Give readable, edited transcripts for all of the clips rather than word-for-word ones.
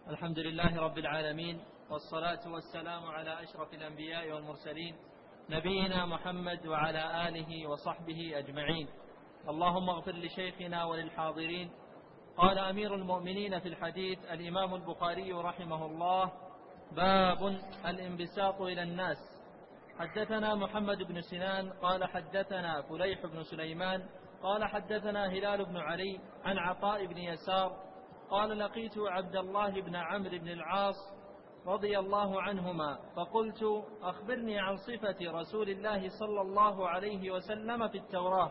الحمد لله رب العالمين، والصلاة والسلام على أشرف الأنبياء والمرسلين نبينا محمد وعلى آله وصحبه أجمعين. اللهم اغفر لشيخنا وللحاضرين. قال أمير المؤمنين في الحديث الإمام البخاري رحمه الله: باب الانبساط إلى الناس. حدثنا محمد بن سنان قال حدثنا فليح بن سليمان قال حدثنا هلال بن علي عن عطاء بن يسار قال: لقيت عبد الله بن عمرو بن العاص رضي الله عنهما فقلت: أخبرني عن صفة رسول الله صلى الله عليه وسلم في التوراة.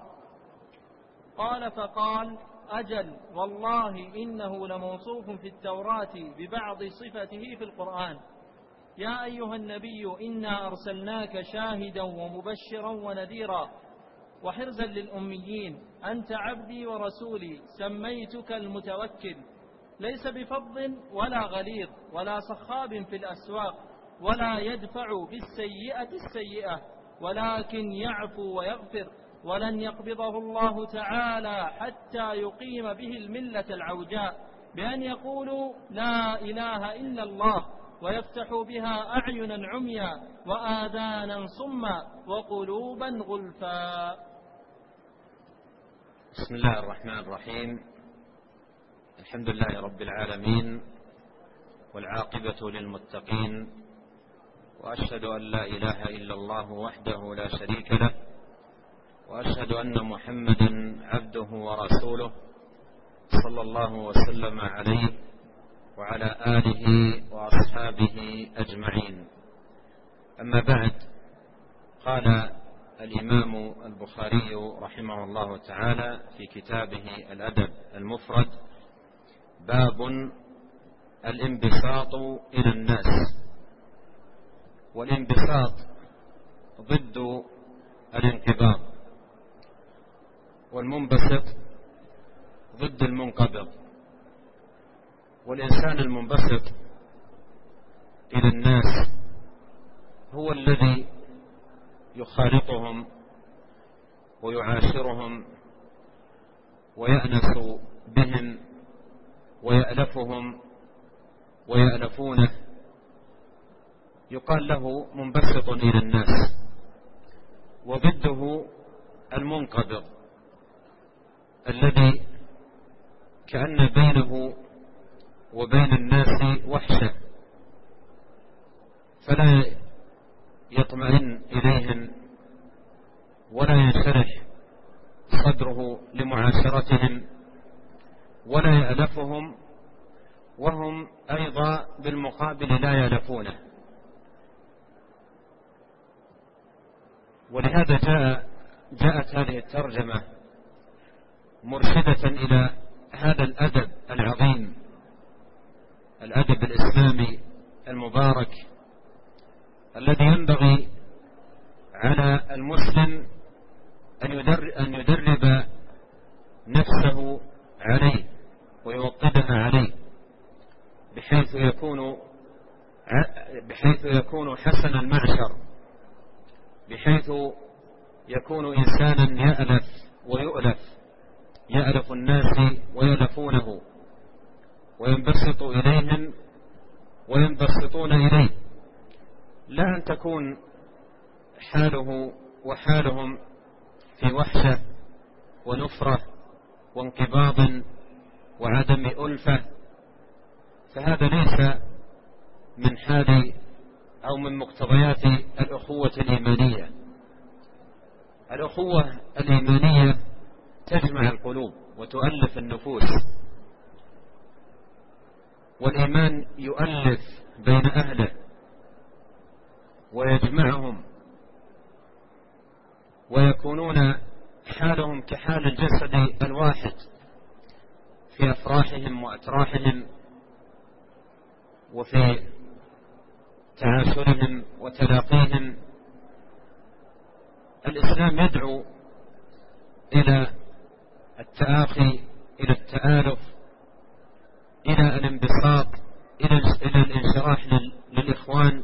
فقال: أجل والله إنه لموصوف في التوراة ببعض صفته في القرآن. يا أيها النبي إنا أرسلناك شاهدا ومبشرا ونذيرا وحرزا للأميين، أنت عبدي ورسولي، سميتك المتوكل، ليس بفظ ولا غليظ ولا صخاب في الأسواق، ولا يدفع بالسيئة السيئة، ولكن يعفو ويغفر، ولن يقبضه الله تعالى حتى يقيم به الملة العوجاء بأن يقولوا لا إله إلا الله، ويفتح بها أعينا عميا وآذانا صما وقلوبا غلفا. بسم الله الرحمن الرحيم. الحمد لله رب العالمين، والعاقبة للمتقين، وأشهد أن لا إله إلا الله وحده لا شريك له، وأشهد أن محمدا عبده ورسوله صلى الله وسلم عليه وعلى آله وأصحابه أجمعين. أما بعد، قال الإمام البخاري رحمه الله تعالى في كتابه الأدب المفرد: باب الانبساط إلى الناس. والانبساط ضد الانقباض، والمنبسط ضد المنقبض. والإنسان المنبسط إلى الناس هو الذي يخالطهم ويعاشرهم ويأنس بهم ويألفهم ويألفونه، يقال له منبسط إلى الناس. وضده المنقبض الذي كأن بينه وبين الناس وحشة، فلا يطمئن إليهم ولا ينشرح صدره لمعاشرتهم ولا يألفهم، وهم أيضا بالمقابل لا يألفونه. ولهذا جاءت هذه الترجمة مرشدة إلى هذا الأدب العظيم، الأدب الإسلامي المبارك، الذي ينبغي على المسلم أن يدرب نفسه عليه ويوطدها عليه، بحيث يكون حسن المعشر، بحيث يكون إنسانا يألف ويؤلف، يألف الناس ويألفونه، وينبسط إليهم وينبسطون إليه، لا أن تكون حاله وحالهم في وحشة ونفرة وانقباض وعدم ألفة، فهذا ليس من حال أو من مقتضيات الأخوة الإيمانية. الأخوة الإيمانية تجمع القلوب وتؤلف النفوس، والإيمان يؤلف بين أهله ويجمعهم، ويكونون حالهم كحال الجسد الواحد في أفراحهم وأتراحهم وفي تعاشرهم وتلاقيهم. الإسلام يدعو إلى التآخي، إلى التآلف، إلى الانبساط، إلى الانشراح للإخوان،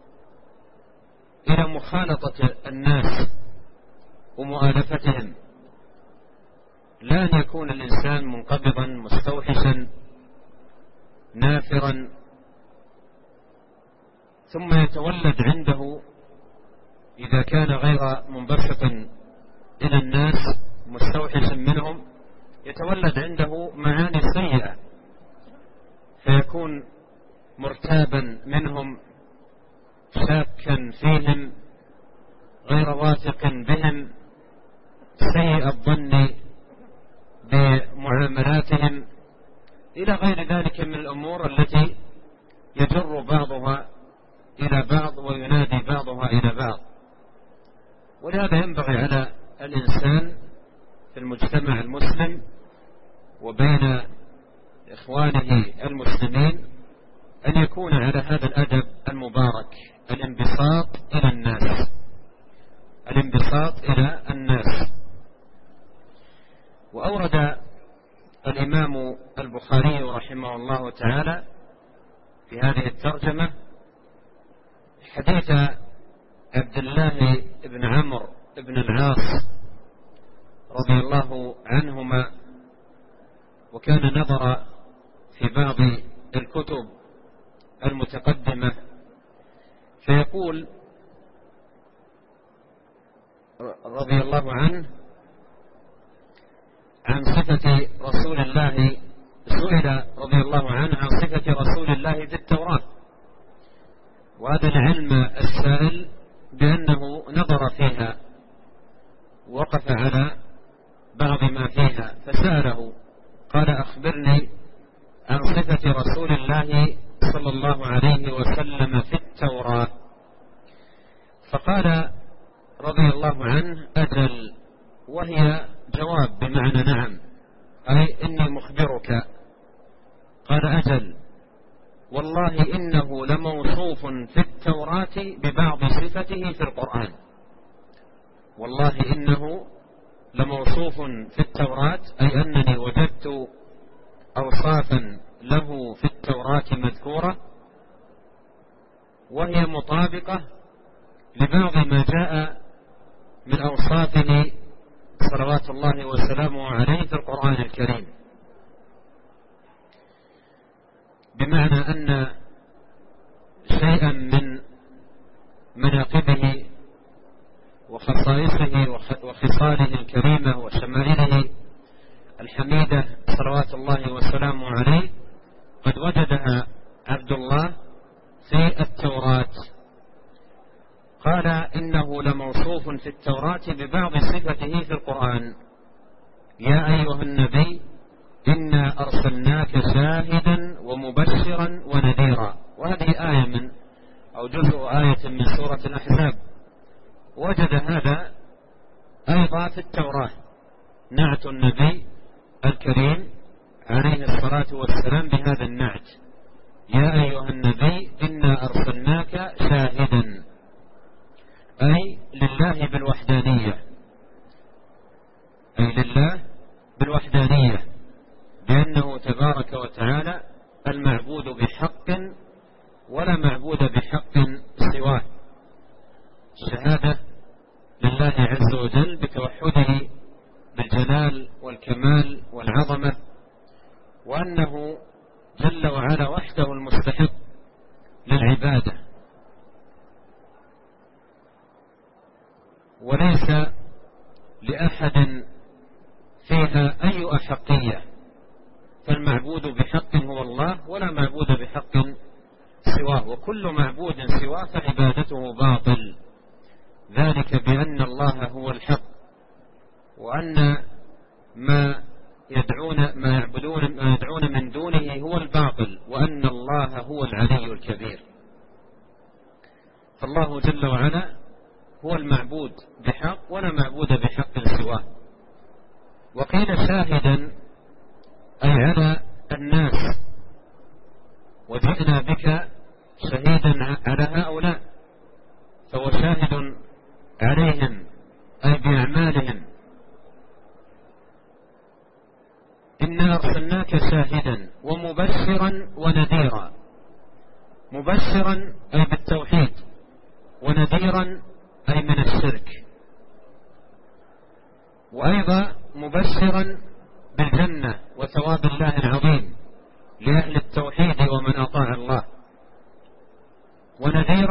إلى مخالطة الناس ومؤالفتهم، لا أن يكون الإنسان منقبضا مستوحشا نافرا ثم يتولد عنده إذا كان غير منبسط إلى الناس مستوحش منهم يتولد عنده معاني سيئة، فيكون مرتابا منهم، شاكا فيهم، غير واثق بهم، سيء الظن بمعاملاتهم، إلى غير ذلك من الأمور التي يجر بعضها إلى بعض وينادي بعضها إلى بعض. ولهذا ينبغي على الإنسان في المجتمع المسلم وبين إخوانه المسلمين أن يكون على هذا الأدب المبارك، الانبساط إلى الناس، الانبساط إلى الناس. وأورد الإمام البخاري رحمه الله تعالى في هذه الترجمة حديث عبد الله بن عمرو بن العاص رضي الله عنهما، وكان نظر في بعض الكتب المتقدمة فيقول رضي الله عنه عن صفة رسول الله، سئل رضي الله عنه عن صفة رسول الله في التوراة، وهذا العلم السائل بأنه نظر فيها وقف على بعض ما فيها فسأله قال أخبرني عن صفة رسول الله صلى الله عليه وسلم في التوراة. فقال رضي الله عنه أجل، وهي جواب بمعنى نعم، أي إني مخبرك. قال أجل، والله إنه لموصوف في التوراة ببعض صفته في القرآن. والله إنه لموصوف في التوراة، أي أنني وجدت أوصافا له في التوراة مذكورة وهي مطابقة لبعض ما جاء من أوصافه صلوات الله وسلامه عليه في القرآن الكريم، بمعنى أن شيئا من مناقبه وخصائصه وخصاله الكريمة وشمائله الحميدة صلوات الله وسلامه عليه قد وجدها عبد الله في التوراة. قال إنه لموصوف في التوراة ببعض صفته في القرآن. يا أيها النبي إنا أرسلناك شاهدا ومبشرا ونذيرا. وهذه آية من أو جزء آية من سورة الأحزاب، وجد هذا أيضا في التوراة، نعت النبي الكريم عليه الصلاة والسلام بهذا النعت: يا أيها النبي إنا أرسلناك شاهدا، أي لله بالوحدانية، أي لله بالوحدانية، بأنه تبارك وتعالى المعبود بحق ولا معبود بحق سواه. الشهادة لله عز وجل بتوحده بالجلال والكمال والعظمة، وأنه جل وعلا وحده المستحق للعبادة، وليس لأحد فيها أي أحقية، فالمعبود بحق هو الله ولا معبود بحق سواه، وكل معبود سواه فعبادته باطل، ذلك بأن الله هو الحق، وأن ما يدعون من دونه هو الباطل، وأن الله هو العلي الكبير. فالله جل وعلا هو المعبود بحق ولا معبود بحق سواه. وقيل شاهدا أي على الناس، وجئنا بك شهيدا على هؤلاء، فهو شاهد عليهم أي بأعمالهم. إنا أرسلناك شاهدا ومبشرا ونذيرا. مبشرا أي بالتوحيد، ونذيرا أي من الشرك، وأيضا مبشرا بالجنة وثواب الله العظيم لأهل التوحيد ومن أطاع الله، ونذيرا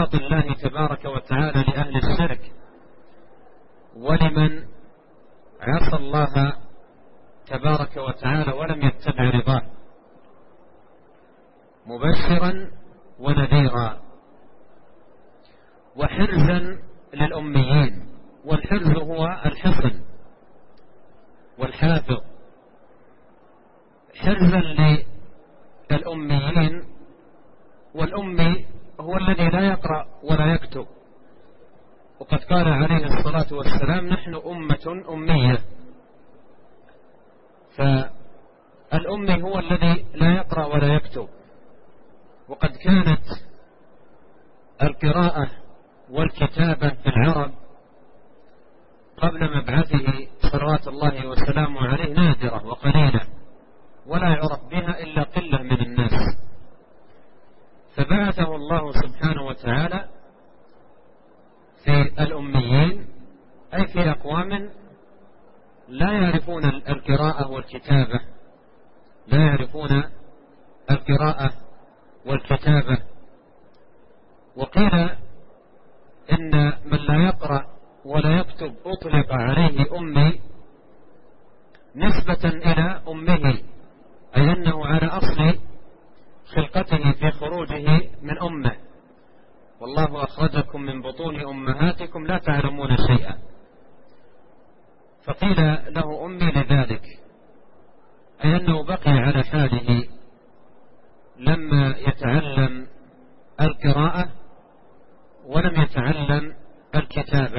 سخط الله تبارك وتعالى لأهل الشرك ولمن عصى الله تبارك وتعالى ولم يتبع رضاه، مبشرا ونذيرا وحرزا للأميين. والحرز هو الحصن والحافظ. حرزا للأميين، والأمي هو الذي لا يقرأ ولا يكتب، وقد قال عليه الصلاة والسلام: نحن أمة أمية. فالأمي هو الذي لا يقرأ ولا يكتب. وقد كانت القراءة والكتابة في العرب قبل مبعثه صلوات الله وسلامه عليه نادرة وقليلة، ولا يعرف بها إلا قلة من الناس. فبعثه الله سبحانه وتعالى في الأميين، أي في أقوام لا يعرفون القراءة والكتابة، لا يعرفون القراءة والكتابة. وقيل إن من لا يقرأ ولا يكتب أطلق عليه أمي نسبة إلى أمه، أي أنه على أصل خلقته في خروجه من أمه. والله أخرجكم من بطون أمهاتكم لا تعلمون شيئا. فقيل له أمي لذلك، أي أنه بقي على حاله لما يتعلم القراءة ولم يتعلم الكتابة.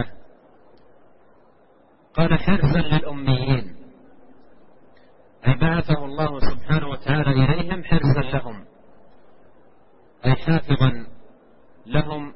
قال: حرزا للأميين، أي بعثه الله سبحانه وتعالى إليهم حرزا لهم، أي حافظا لهم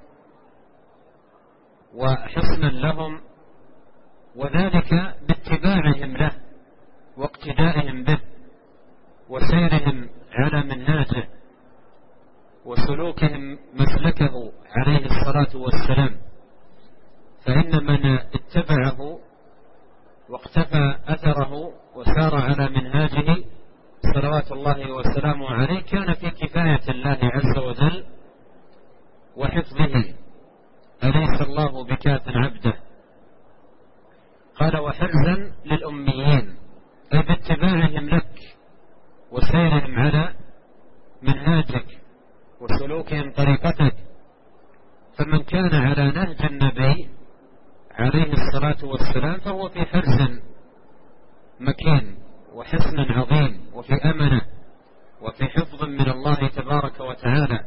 وحصنا لهم، وذلك باتباعهم له واقتدائهم به وسيرهم على منهاجه وسلوكهم مسلكه عليه الصلاة والسلام. فإن من اتبعه واقتفى أثره وسار على منهاجه صلوات الله وسلامه عليه كان في كفاية الله عز وجل وحفظه، أليس الله بكاف عبده. قال: وحرزا للأميين، أي باتباعهم لك وسيرهم على منهاجك وسلوكهم طريقتك. فمن كان على نهج النبي عليه الصلاة والسلام فهو في حرز مكين وحصن عظيم وفي أمنة وفي حفظ من الله تبارك وتعالى.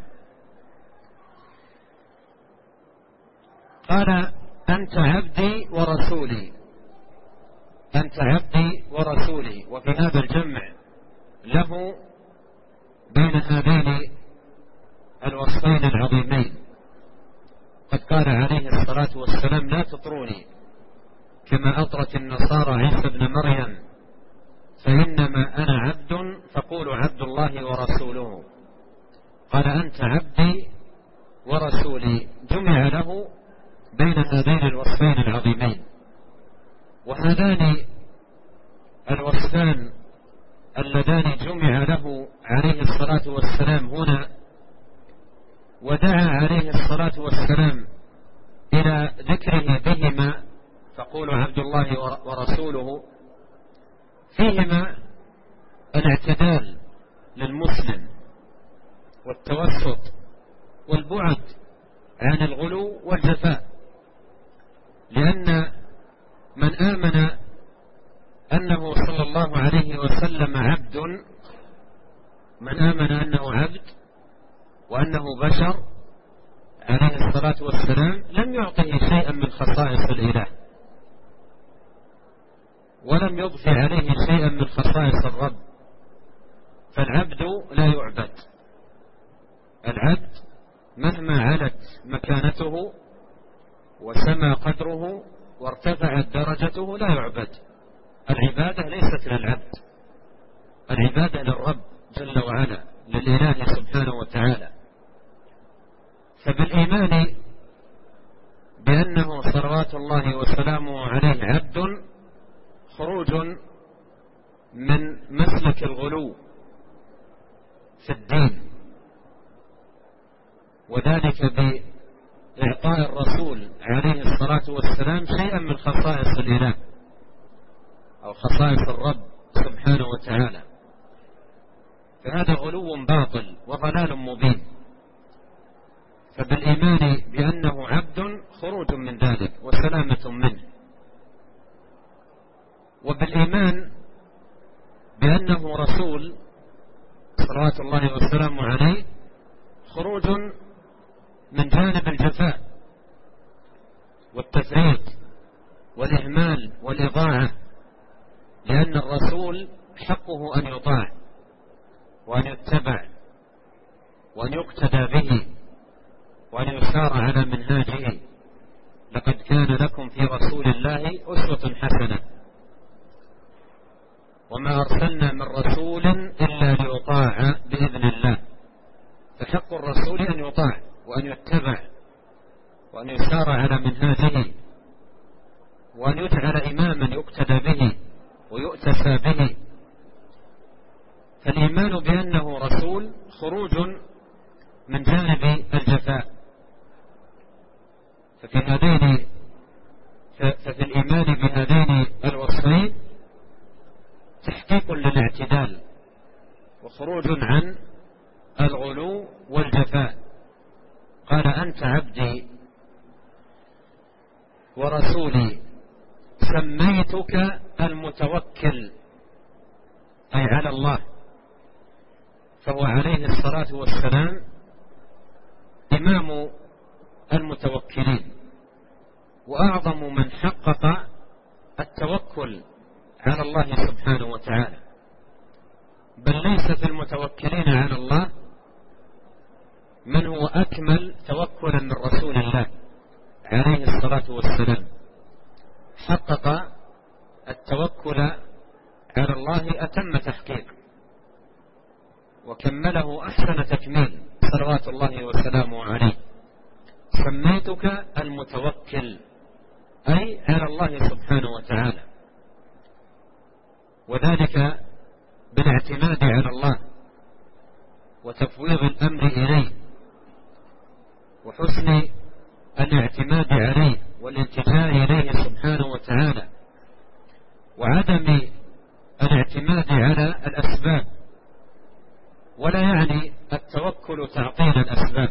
قال: أنت عبدي ورسولي، أنت عبدي ورسولي. وفي هذا الجمع له بين هذين الوصفين العظيمين. قد قال عليه الصلاة والسلام: لا تطروني كما أطرت النصارى عيسى ابن مريم، فإنما أنا عبد فقولوا عبد الله ورسوله. قال: أنت عبدي ورسولي، جمع له بين هذين الوصفين العظيمين. وهذان الوصفان اللذان جمع له عليه الصلاة والسلام هنا ودعا عليه الصلاة والسلام إلى ذكره بهما، فقولوا عبد الله ورسوله، فيهما الاعتدال للمسلم والتوسط والبعد عن الغلو والجفاء. لأن من آمن أنه صلى الله عليه وسلم عبد، من آمن أنه عبد وأنه بشر عليه الصلاة والسلام لم يعطه شيئا من خصائص الإله، ولم يضفي عليه شيئا من خصائص الرب. فالعبد لا يعبد، العبد مهما علت مكانته وسمى قدره وارتفعت درجته لا يعبد. العبادة ليست للعبد، العبادة للرب جل وعلا، للإله سبحانه وتعالى. فبالإيمان بأنه صلوات الله وسلامه عليه عبد خروج من مسلك الغلو في الدين، وذلك إعطاء الرسول عليه الصلاة والسلام شيئا من خصائص الإله أو خصائص الرب سبحانه وتعالى، فهذا غلو باطل وضلال مبين. فبالإيمان بأنه عبد خروج من ذلك وسلامة منه، وبالإيمان بأنه رسول صلوات الله وسلامه عليه خروج من جانب الجفاء والتفريط والإهمال والإضاعة، لأن الرسول حقه أن يطاع وأن يتبع وأن يقتدى به وأن يسار على منهاجه. لقد كان لكم في رسول الله أسوة حسنة وما أرسلنا من رسول إلا ليطاع بإذن الله. فحق الرسول أن يطاع وأن يتبع وأن يسار على منهاجه وأن يجعل إماما يقتدى به ويؤتسى به. فالإيمان بأنه رسول خروج من جانب الجفاء. ففي الإيمان بهذين الوصفين تحقيق للاعتدال وخروج عن الغلو والجفاء. قال أنت عبدي ورسولي سميتك المتوكل، أي على الله. فهو عليه الصلاة والسلام إمام المتوكلين وأعظم من حقق التوكل على الله سبحانه وتعالى، بل ليس في المتوكلين على الله من هو أكمل توكلا من رسول الله عليه الصلاة والسلام. حقق التوكل على الله أتم تحقيق وكمله أحسن تكميل صلوات الله وسلامه عليه. سميتك المتوكل، أي على الله سبحانه وتعالى، وذلك بالاعتماد على الله وتفويض الأمر إليه وحسن الاعتماد عليه والالتجاء إليه سبحانه وتعالى، وعدم الاعتماد على الأسباب. ولا يعني التوكل تعطيل الأسباب،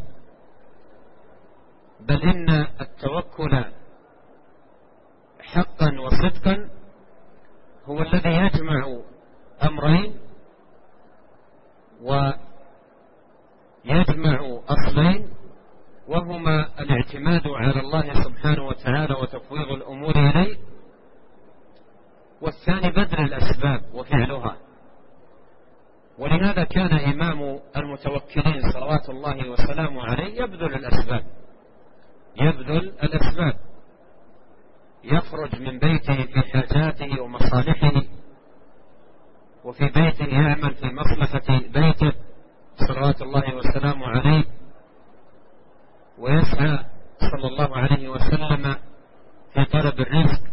بل إن التوكل حقا وصدقا هو الذي يجمع أمرين ويجمع أصلين، وهما الاعتماد على الله سبحانه وتعالى وتفويض الأمور إليه، والثاني بذل الأسباب وفعلها. ولهذا كان إمام المتوكلين صلوات الله وسلامه عليه يبذل الأسباب، يخرج من بيته في حاجاته ومصالحه، وفي بيته يعمل في مصلحة بيته صلوات الله وسلامه عليه، ويسعى صلى الله عليه وسلم في طلب الرزق،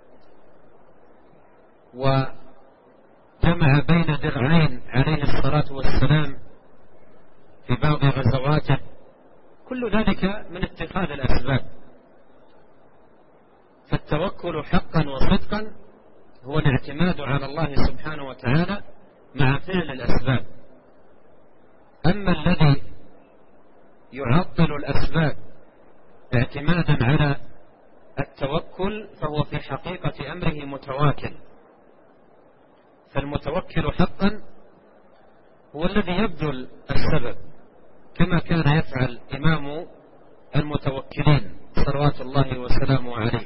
وجمع بين درعين عليه الصلاة والسلام في بعض غزواته. كل ذلك من اتخاذ الأسباب. فالتوكل حقا وصدقا هو الاعتماد على الله سبحانه وتعالى مع فعل الأسباب. أما الذي يعطل الأسباب اعتمادا على التوكل فهو في حقيقة أمره متواكل. فالمتوكل حقا هو الذي يبذل السبب كما كان يفعل إمام المتوكلين صلوات الله وسلامه عليه،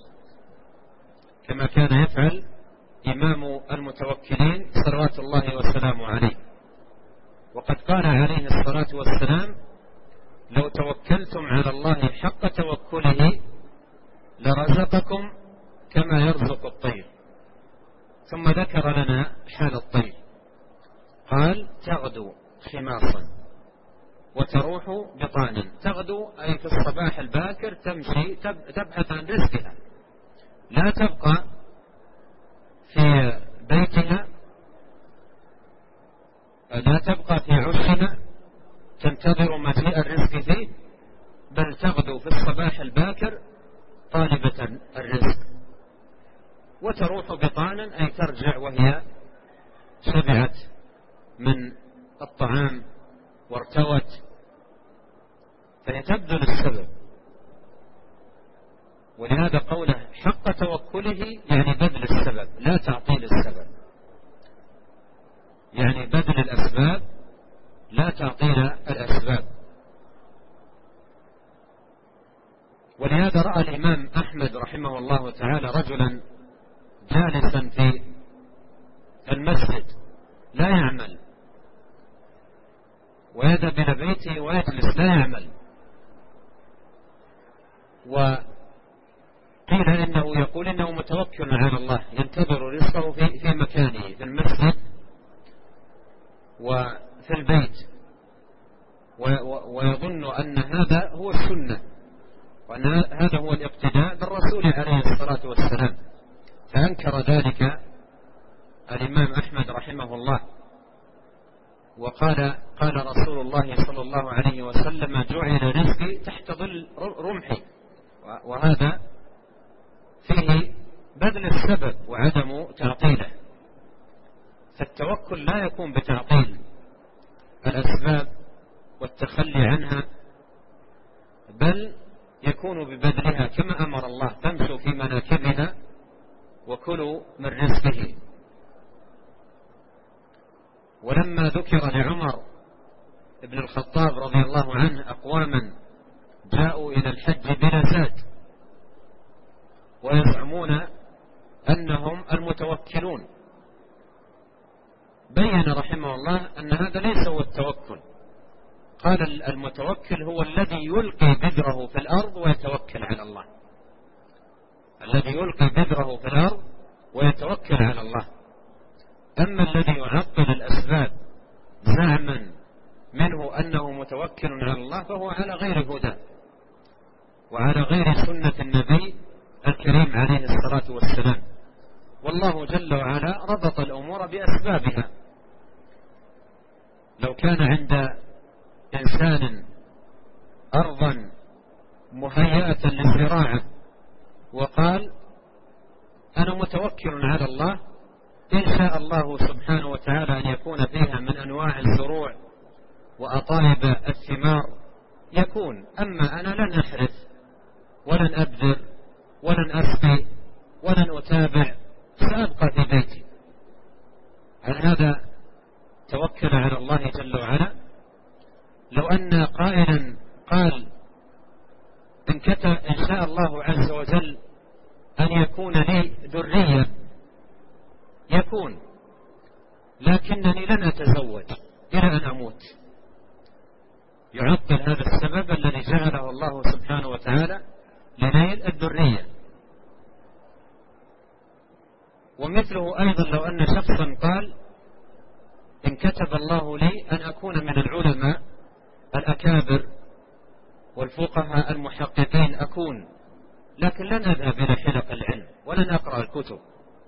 كما كان يفعل إمام المتوكلين صلوات الله وسلامه عليه. وقد قال عليه الصلاة والسلام: لو توكلتم على الله حق توكله لرزقكم كما يرزق الطير. ثم ذكر لنا حال الطير، قال: تغدو خماصا وتروح بطانا. تغدو أي في الصباح الباكر، تمشي تبحث عن رزقها، لا تبقى في بيتها، لا تبقى في عشها تنتظر مجيء الرزق فيه، بل تغدو في وتروح بطانا أي ترجع وهي شبعت من الطعام وارتوت، فهي تبذل السبب. ولهذا قوله حق توكله يعني بذل السبب لا تعطيل السبب، يعني بذل الأسباب لا تعطيل الأسباب. ولهذا رأى الإمام أحمد رحمه الله تعالى رجلا جالسا في المسجد لا يعمل، ويذهب إلى بيته ويجلس لا يعمل، وقيل إنه يقول إنه متوكل على الله ينتظر رزقه في مكانه في المسجد وفي البيت، ويظن أن هذا هو السنة وأن هذا هو الاقتداء بالرسول عليه الصلاة والسلام. فأنكر ذلك الإمام أحمد رحمه الله وقال قال رسول الله صلى الله عليه وسلم جعل رزقي تحت ظل رمحي، وهذا فيه بذل السبب وعدم تعطيله. فالتوكل لا يكون بتعطيل الأسباب والتخلي عنها، بل يكون ببذلها كما أمر الله تمشوا في مناكبها وكلوا من رزقه. ولما ذكر لعمر بن الخطاب رضي الله عنه أقواما جاءوا إلى الحج بلا زاد ويزعمون أنهم المتوكلون، بين رحمه الله أن هذا ليس هو التوكل. قال المتوكل هو الذي يلقي بذره في الأرض ويتوكل على الله، الذي يلقي بذره في الأرض ويتوكل على الله. أما الذي يعطل الأسباب زعما منه أنه متوكل على الله فهو على غير هدى وعلى غير سنة النبي الكريم عليه الصلاة والسلام. والله جل وعلا ربط الأمور بأسبابها. لو كان عند إنسان أرضا مهيئة للزراعة وقال أنا متوكل على الله إن شاء الله سبحانه وتعالى أن يكون فيها من أنواع الزروع وأطايب الثمار يكون، أما أنا لن أحرث ولن أبذر ولن أسقي ولن أتابع، سأبقى في بيتي. هل هذا توكل على الله جل وعلا؟ لو أن قائلا قال إن شاء الله عز وجل أن يكون لي ذرية يكون، لكنني لن أتزوج إلى أن أموت، يعطل هذا السبب الذي جعله الله سبحانه وتعالى لنيل الذرية. ومثله أيضا لو أن شخصا قال إن كتب الله لي أن أكون من العلماء الأكابر والفقهاء المحققين أكون، لكن لن أذهب إلى حلق العلم ولن أقرأ الكتب،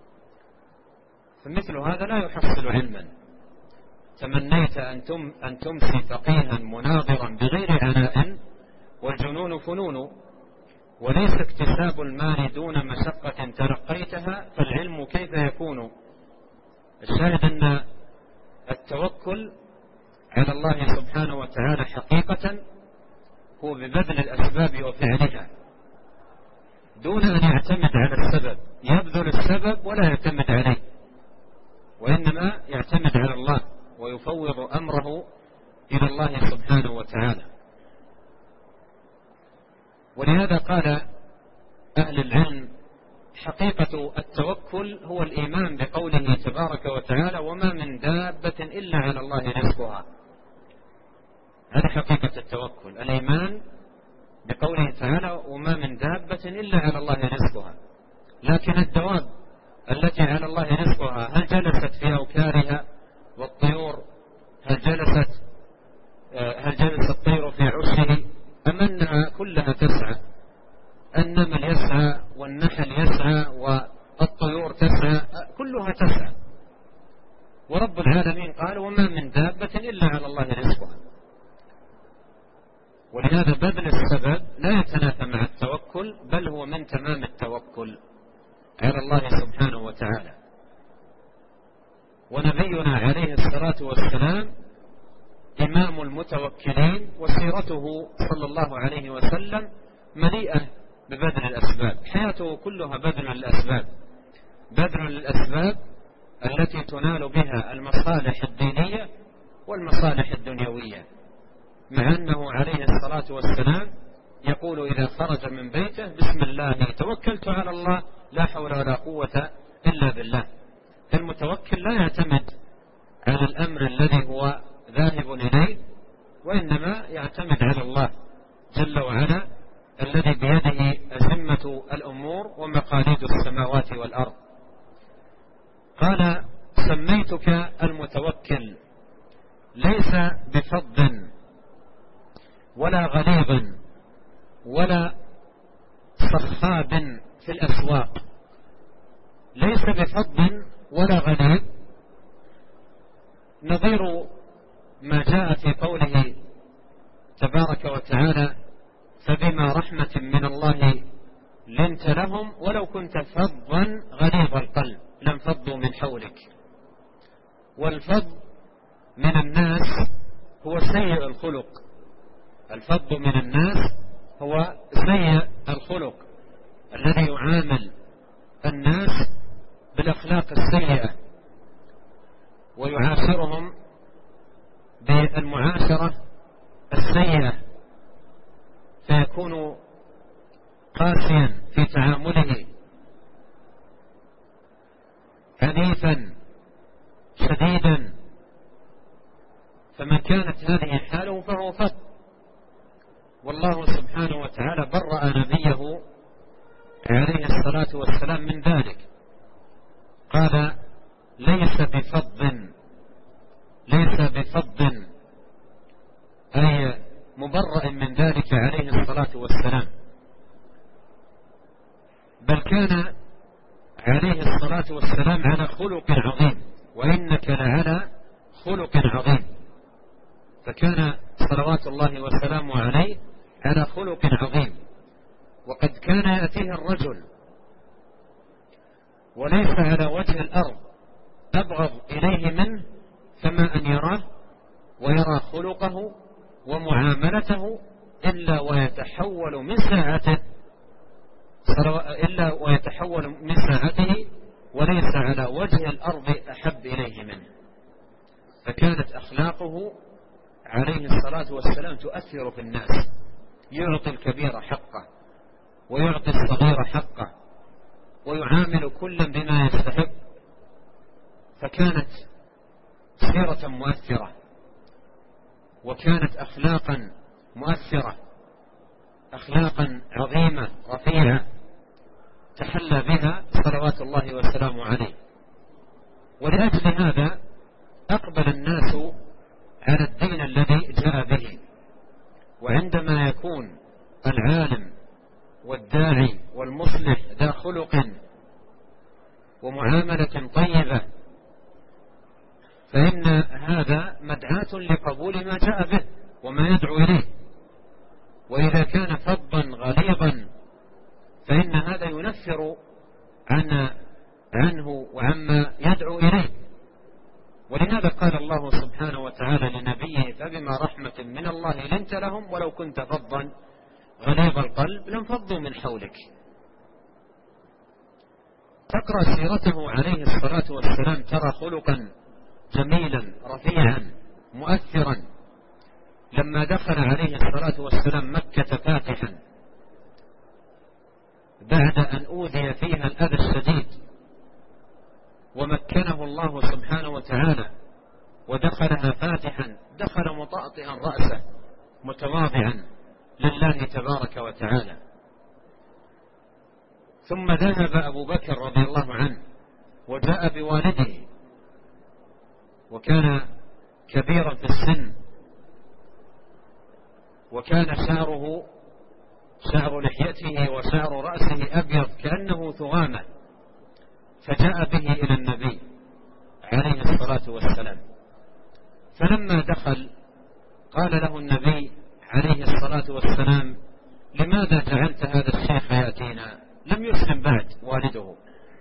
فمثل هذا لا يحصل علما. تمنيت أن تمسي فقيها مناظرا بغير عناء، والجنون فنون، وليس اكتساب المال دون مشقة تلقيتها، فالعلم كيف يكون. الشاهد أن التوكل على الله سبحانه وتعالى حقيقة هو ببذل الأسباب وفعلها دون أن يعتمد على السبب، يبذل السبب ولا يعتمد عليه، وإنما يعتمد على الله ويفوض أمره إلى الله سبحانه وتعالى. ولهذا قال أهل العلم حقيقة التوكل هو الإيمان بقوله تبارك وتعالى وما من دابة إلا على الله رزقها. هذا حقيقة التوكل، الإيمان بقوله تعالى وما من دابة إلا على الله رزقها. لكن الدواب التي على الله رزقها هل جلست في أوكارها؟ والطيور هل جلس الطير في عشه؟ أم أنها كلها تسعى؟ النمل يسعى والنحل يسعى والطيور تسعى، كلها تسعى. ورب العالمين قال وما من دابة إلا على الله رزقها. ولهذا بذل السبب لا يتنافى مع التوكل، بل هو من تمام التوكل. على الله سبحانه وتعالى. ونبينا عليه الصلاة والسلام إمام المتوكلين، وسيرته صلى الله عليه وسلم مليئة ببذل الأسباب، حياته كلها بذل الأسباب، بذل الأسباب التي تنال بها المصالح الدينية والمصالح الدنيوية، مع أنه عليه الصلاة والسلام يقول إذا خرج من بيته: بسم الله توكلت على الله لا حول ولا قوة إلا بالله. المتوكل لا يعتمد على الأمر الذي هو ذاهب إليه، وإنما يعتمد على الله جل وعلا الذي بيده أزمة الأمور ومقاليد السماوات والأرض. قال: سميتك المتوكل، ليس بفظ ولا غليظ ولا صخاب في الأسواق. ليس بفظ ولا غليظ نظير ما جاء في قوله تبارك وتعالى: فبما رحمة من الله لنت لهم ولو كنت فظا غليظ القلب لانفضوا من حولك. والفظ من الناس هو سيء الخلق، الفظ من الناس هو سيء الخلق الذي يعامل الناس بالأخلاق السيئة ويعاشرهم بالمعاشرة السيئة، فيكون قاسيا في تعامله، عنيفا شديدا. فمن كانت هذه حاله فهو فظ. والله سبحانه وتعالى برأ نبيه عليه الصلاة والسلام من ذلك، قال: ليس بفظ، ليس بفظ، أي مبرأ من ذلك عليه الصلاة والسلام، بل كان عليه الصلاة والسلام على خلق عظيم، وإنك لعلى خلق عظيم. فكان صلوات الله وسلامه عليه على خلق عظيم. وقد كان يأتيه الرجل وليس على وجه الأرض أبغض إليه منه كما أن يراه ويرى خلقه ومعاملته إلا ويتحول من ساعته وليس على وجه الأرض أحب إليه منه. فكانت أخلاقه عليه الصلاة والسلام تؤثر في الناس، يعطي الكبير حقه ويعطي الصغير حقه ويعامل كلا بما يستحق. فكانت سيرة مؤثرة، وكانت أخلاقا مؤثرة، أخلاقا عظيمة رفيعة تحلى بها صلوات الله وسلامه عليه. ولأجل هذا أقبل الناس على الدين الذي جاء به. وعندما يكون العالم والداعي والمصلح ذا خلق ومعاملة طيبة فإن هذا مدعاة لقبول ما جاء به وما يدعو إليه. وإذا كان فظا غليظا فإن هذا ينفر عنه وعما يدعو إليه. ولهذا قال الله سبحانه وتعالى لنبيه: فبما رحمة من الله لنت لهم ولو كنت فظا غليظ القلب لانفضوا من حولك. تقرأ سيرته عليه الصلاة والسلام ترى خلقا جميلا رفيعا مؤثرا. لما دخل عليه الصلاة والسلام مكة فاتحا بعد أن أوذي فيها الأذى الشديد ومكنه الله سبحانه وتعالى ودخلها فاتحا، دخل مطأطئا رأسه متواضعا لله تبارك وتعالى. ثم ذهب أبو بكر رضي الله عنه وجاء بوالده، وكان كبيرا في السن، وكان شعر لحيته وشعر رأسه أبيض كأنه ثغامة، فجاء به إلى النبي عليه الصلاة والسلام. فلما دخل قال له النبي عليه الصلاة والسلام: لماذا جعلت هذا الشيخ يأتينا؟ لم يسلم بعد والده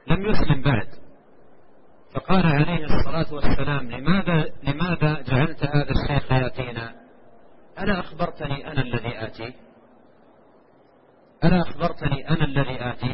لم يسلم بعد، فقال عليه الصلاة والسلام: لماذا جعلت هذا الشيخ يأتينا؟ ألا أخبرتني أنا الذي آتي؟ ألا أخبرتني أنا الذي آتي؟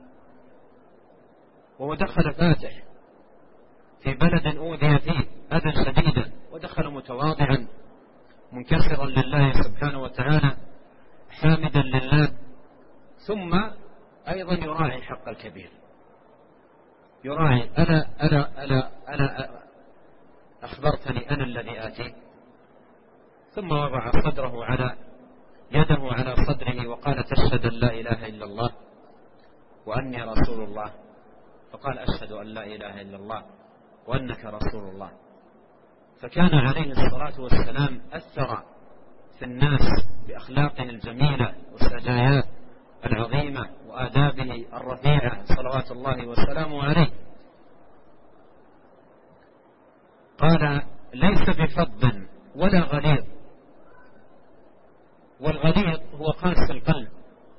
وهو دخل فاتح في بلد أوذي فيه أذى شديدا، ودخل متواضعا منكسرا لله سبحانه وتعالى حامدا لله، ثم أيضا يراعي حق الكبير، يراعي ألا أخبرتني أنا الذي آتي؟ ثم وضع يده على صدره وقال: تشهد أن لا إله إلا الله وأني رسول الله؟ فقال: أشهد أن لا إله إلا الله وأنك رسول الله. فكان عليه الصلاة والسلام أثر في الناس بأخلاقه الجميلة والسجايات العظيمة وآدابه الرفيعة صلوات الله وسلامه عليه. قال: ليس بفظ ولا غليظ، والغليظ هو قاسي القلب.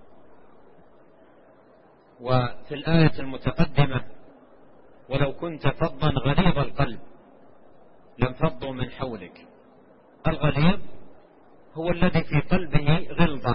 وفي الآية المتقدمة: ولو كنت فظا غليظ القلب لانفضوا من حولك. الغليظ هو الذي في قلبه غلظة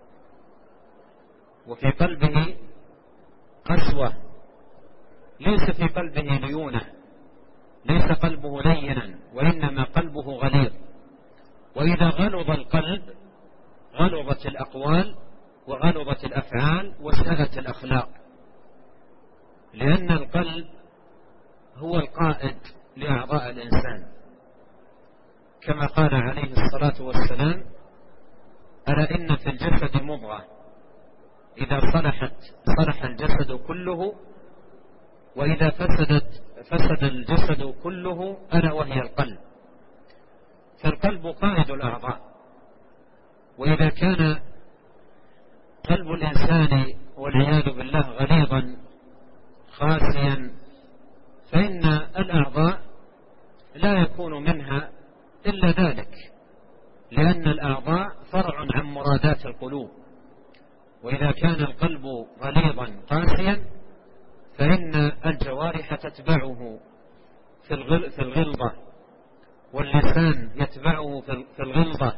وفي قلبه قسوة، ليس في قلبه ليونة، ليس قلبه لينا، وإنما قلبه غليظ. وإذا غلظ القلب غلظت الأقوال وغلظت الأفعال وساءت الأخلاق، لأن القلب هو القائد لأعضاء الإنسان، كما قال عليه الصلاة والسلام: ألا إن في الجسد مضغة إذا صلحت صلح الجسد كله، وإذا فسد الجسد كله، ألا وهي القلب. فالقلب قائد الأعضاء، وإذا كان قلب الإنسان والعياذ بالله غليظا قاسيا، فإن الأعضاء لا يكون منها إلا ذلك، لأن الأعضاء فرع عن مرادات القلوب. وإذا كان القلب غليظا قاسيا فإن الجوارح تتبعه في الغلظة، واللسان يتبعه في الغلظة،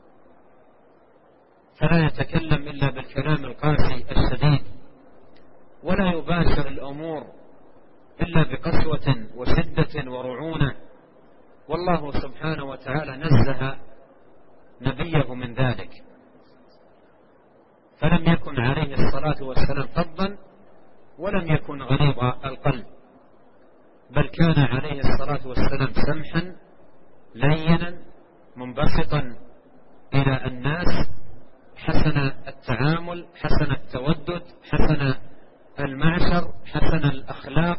فلا يتكلم إلا بالكلام القاسي الشديد، ولا يباشر الأمور إلا بقسوة وشدة ورعونة. والله سبحانه وتعالى نزه نبيه من ذلك، فلم يكن عليه الصلاة والسلام فظا ولم يكن غليظ القلب، بل كان عليه الصلاة والسلام سمحا لينا منبسطا إلى الناس، حسن التعامل، حسن التودد، حسن المعشر، حسن الأخلاق،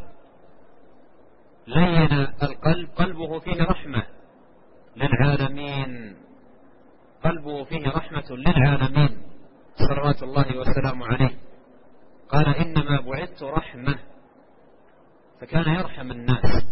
لين القلب، قلبه فيه رحمة للعالمين، قلبه فيه رحمة للعالمين صلوات الله وسلامه عليه. قال: إنما بعثت رحمة، فكان يرحم الناس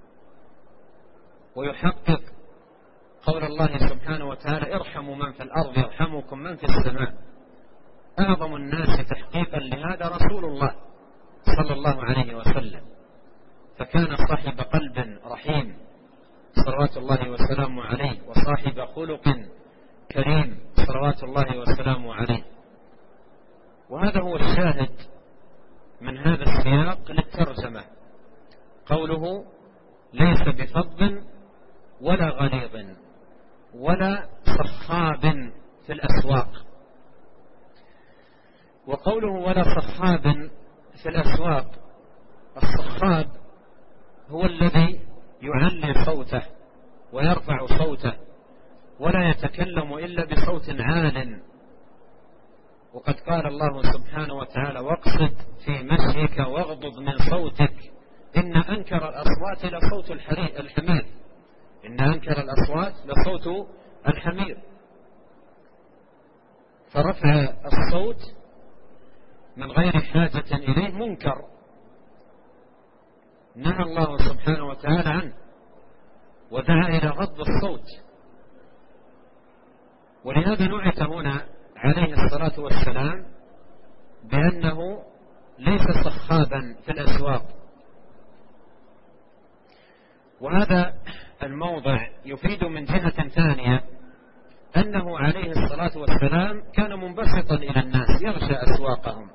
ويحقق قول الله سبحانه وتعالى: ارحموا من في الأرض يرحمكم من في السماء. أعظم الناس تحقيقا لهذا رسول الله صلى الله عليه وسلم، فكان صاحب قلب رحيم صلوات الله وسلامه عليه، وصاحب خلق كريم صلوات الله وسلامه عليه. وهذا هو الشاهد من هذا السياق للترجمة، قوله: ليس بفظ ولا غليظ ولا صخاب في الأسواق. وقوله ولا صخاب في الأسواق، الصخاب هو الذي يعلي صوته ويرفع صوته ولا يتكلم إلا بصوت عال. وقد قال الله سبحانه وتعالى: واقصد في مشيك واغضض من صوتك إن أنكر الأصوات لصوت الحمير، إن أنكر الأصوات لصوت الحمير. فرفع الصوت من غير حاجة إليه منكر، نهى الله سبحانه وتعالى عنه ودعا إلى غض الصوت. ولهذا نعت هنا عليه الصلاة والسلام بأنه ليس صخابا صخابا في الأسواق. وهذا الموضع يفيد من جهة ثانية أنه عليه الصلاة والسلام كان منبسطا إلى الناس، يغشى أسواقهم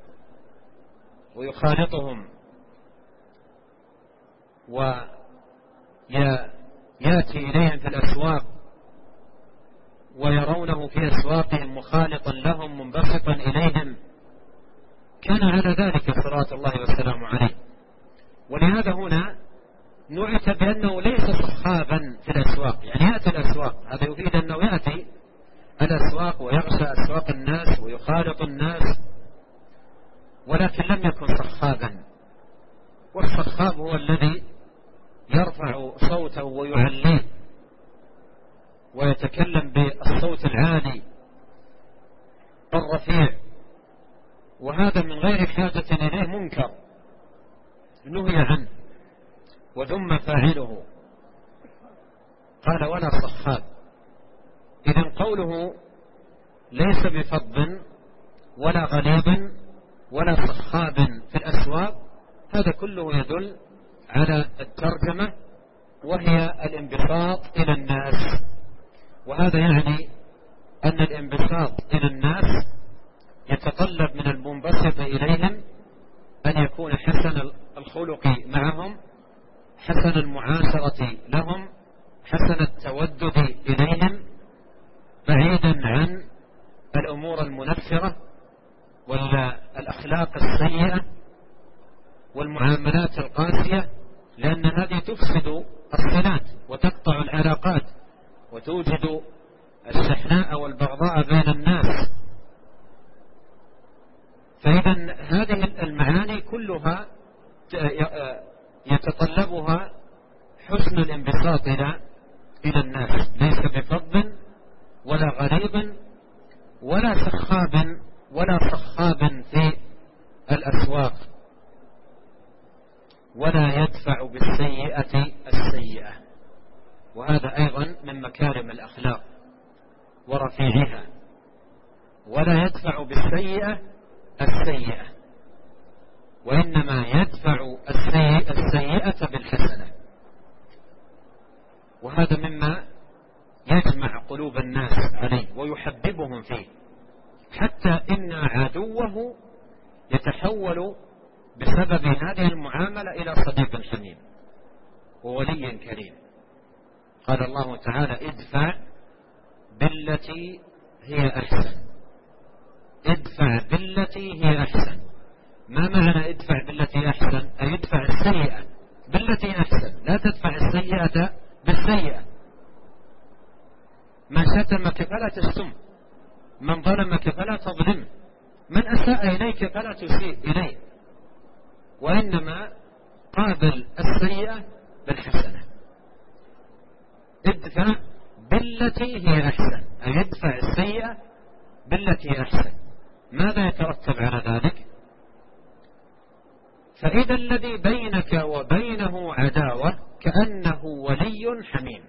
ويخالطهم ويأتي إليهم في الأسواق ويرونه في أسواقهم مخالطا لهم منبسطا إليهم، كان على ذلك صلوات الله والسلام عليه. ولهذا هنا نعت بأنه ليس صخابا في الأسواق، يعني يأتي الأسواق، هذا يفيد أنه يأتي الأسواق ويغشى أسواق الناس ويخالط الناس، ولكن لم يكن صخابا. والصخاب هو الذي يرفع صوته ويعليه ويتكلم بالصوت العالي الرفيع، وهذا من غير حاجة إليه منكر نهي عنه وذم فاعله. قال ولا صخاب. إذن قوله ليس بفض ولا غليظ ولا صخاب في الأسواق، هذا كله يدل على الترجمة، وهي الانبساط إلى الناس. وهذا يعني أن الانبساط إلى الناس يتطلب من المنبسط إليهم أن يكون حسن الخلق معهم، حسن المعاشرة لهم، حسن التودد إليهم، بعيدا عن الأمور المنفرة والأخلاق السيئة والمعاملات القاسية، لأن هذه تفسد الصلات وتقطع العلاقات وتوجد الشحناء والبغضاء بين الناس. فإذا هذه المعاني كلها يتطلبها حسن الانبساط إلى الناس، ليس بفض ولا غليظ ولا صخاب في الأسواق، ولا يدفع بالسيئة السيئة. وهذا أيضا من مكارم الأخلاق ورفيعها. ولا يدفع بالسيئة السيئة، وإنما يدفع السيئة بالحسنة. وهذا مما يجمع قلوب الناس عليه ويحببهم فيه، حتى إن عدوه يتحول بسبب هذه المعاملة إلى صديق حميم وولي كريم. قال الله تعالى ادفع بالتي هي أحسن. ادفع بالتي هي أحسن. ما معنى ادفع بالتي أحسن؟ أي ادفع السيئة بالتي أحسن، لا تدفع السيئة بالسيئة. من شتمك فلا تشتم، من ظلمك فلا تظلم، من أساء إليك فلا تسيء إليه، وإنما قابل السيئة بالحسنة. ادفع بالتي هي أحسن، أي ادفع السيئة بالتي هي أحسن. ماذا يترتب على ذلك؟ فإذا الذي بينك وبينه عداوة كأنه ولي حميم،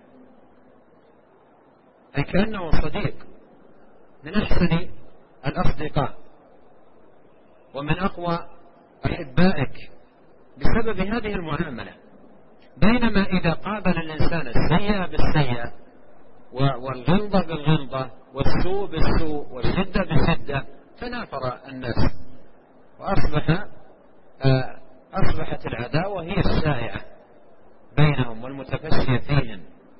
أي كأنه صديق من أحسن الأصدقاء ومن أقوى أحبائك بسبب هذه المعاملة. بينما إذا قابل الإنسان السيئة بالسيئة والغلظة بالغلظة والسوء بالسوء والشدة بالشدة تنافر الناس، وأصبحت العداوة هي الشائعة بينهم والمتفشية فيهم.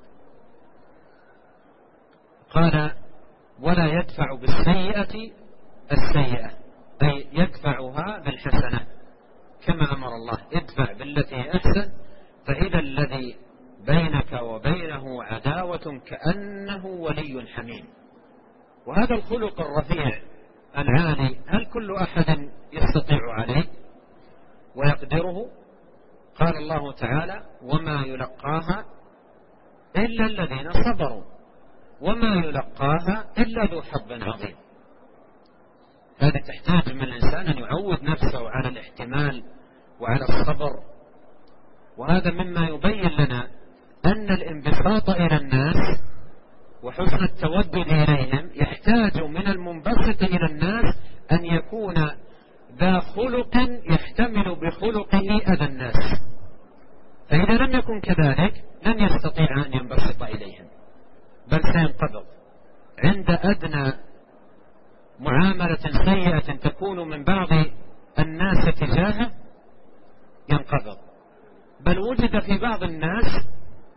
قال ولا يدفع بالسيئة السيئة، أي يدفعها بالحسنة كما أمر الله ادفع بالتي هي أحسن. فإذا الذي بينك وبينه عداوة كأنه ولي حميم. وهذا الخلق الرفيع العالي هل كل أحد يستطيع عليه ويقدره؟ قال الله تعالى وما يلقاها إلا الذين صبروا وما يلقاها إلا ذو حظ عظيم. هذا تحتاج من الإنسان أن يعود نفسه على الاحتمال وعلى الصبر. وهذا مما يبين لنا أن الانبساط إلى الناس وحسن التودد إليهم يحتاج من المنبسط إلى الناس أن يكون ذا خلق يحتمل بخلقه أذى الناس، فإذا لم يكن كذلك لن يستطيع أن ينبسط إليهم، بل سينقبض عند أدنى معاملة سيئة تكون من بعض الناس تجاهه، ينقبض. بل وجد في بعض الناس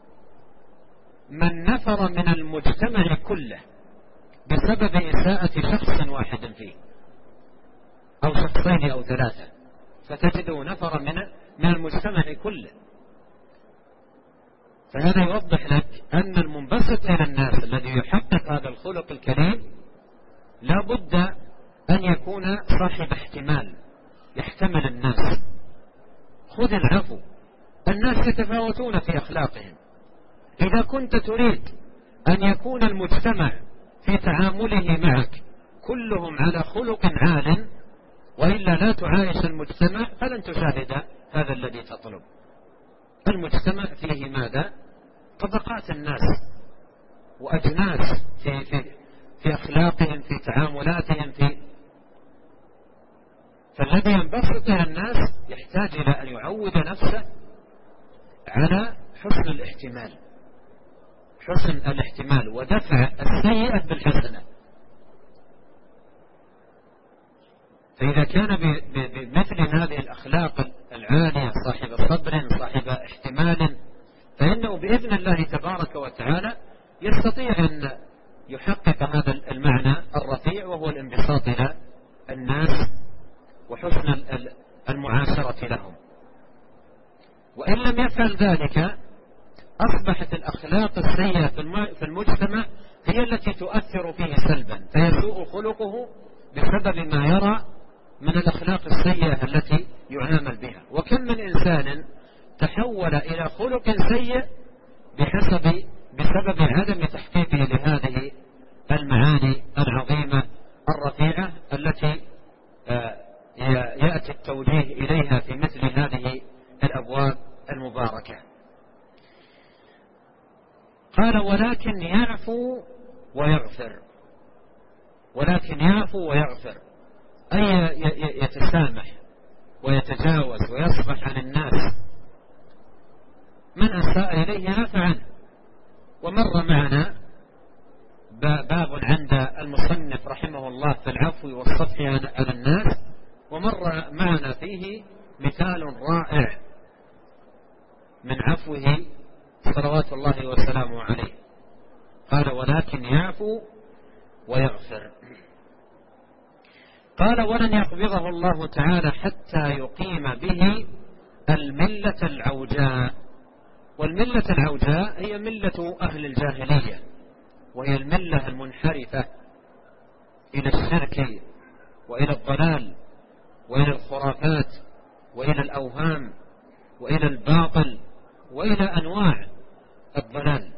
من نفر من المجتمع كله بسبب إساءة شخص واحد فيه أو شخصين أو ثلاثة، فتجده نفر من المجتمع كله. فهذا يوضح لك أن المنبسط إلى الناس الذي يحقق هذا الخلق الكريم لا بد أن يكون صاحب احتمال، يحتمل الناس. خذ العفو، الناس يتفاوتون في أخلاقهم. إذا كنت تريد أن يكون المجتمع في تعامله معك كلهم على خلق عال، وإلا لا تعايش المجتمع، فلن تشاهد هذا الذي تطلب. المجتمع فيه ماذا؟ طبقات الناس وأجناس في أخلاقهم، في تعاملاتهم، فالذي ينبسط إلى الناس يحتاج إلى أن يعود نفسه على حسن الاحتمال، حسن الاحتمال ودفع السيئة بالحسنة. فإذا كان بمثل هذه الأخلاق العالية، صاحب صبر، صاحب احتمال، فإنه بإذن الله تبارك وتعالى يستطيع أن يحقق هذا المعنى الرفيع، وهو الانبساط إلى الناس وحسن المعاشرة لهم. وإن لم يفعل ذلك أصبحت الأخلاق السيئة في المجتمع هي التي تؤثر فيه سلبا، فيسوء خلقه بسبب ما يرى من الأخلاق السيئة التي يعامل بها. وكم من إنسان تحول إلى خلق سيء بسبب عدم تحقيقه لهذه المعاني العظيمة الرفيعة التي يأتي التوجيه إليها في مثل هذه الأبواب المباركة. قال ولكن يعفو ويغفر، ولكن يعفو ويغفر أي يتسامح ويتجاوز ويصفح عن الناس، من أساء إليه يعفو عنه. ومر معنا باب عند المصنف رحمه الله في العفو والصفح عن الناس، ومر معنا فيه مثال رائع من عفوه صلوات الله وسلامه عليه. قال ولكن يعفو ويغفر. قال ولن يقبضه الله تعالى حتى يقيم به الملة العوجاء. والملة العوجاء هي ملة أهل الجاهلية، وهي الملة المنحرفة إلى الشرك وإلى الضلال وإلى الخرافات وإلى الأوهام وإلى الباطل وإلى أنواع الضلال.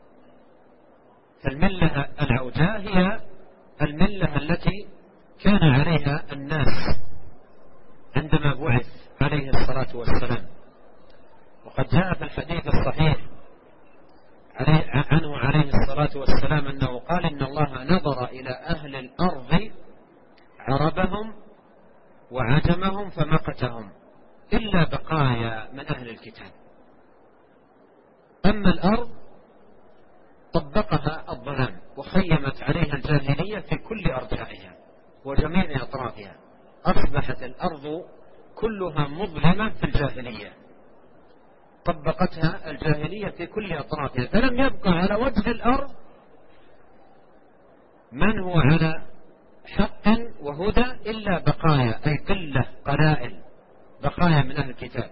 فالملة العوجاء هي الملة التي كان عليها الناس عندما بعث عليه الصلاة والسلام. وقد جاء في الحديث الصحيح عنه عليه الصلاة والسلام أنه قال إن الله نظر إلى أهل الأرض عربهم وعجمهم فمقتهم إلا بقايا من أهل الكتاب. أما الأرض طبقها الظلام وخيمت عليها الجاهلية في كل أرجائها وجميع أطرافها، أصبحت الأرض كلها مظلمة في الجاهلية، طبقتها الجاهلية في كل أطرافها، فلم يبقى على وجه الأرض من هو على حق وهدى إلا بقايا، أي قلة قلائل بقايا من أهل الكتاب.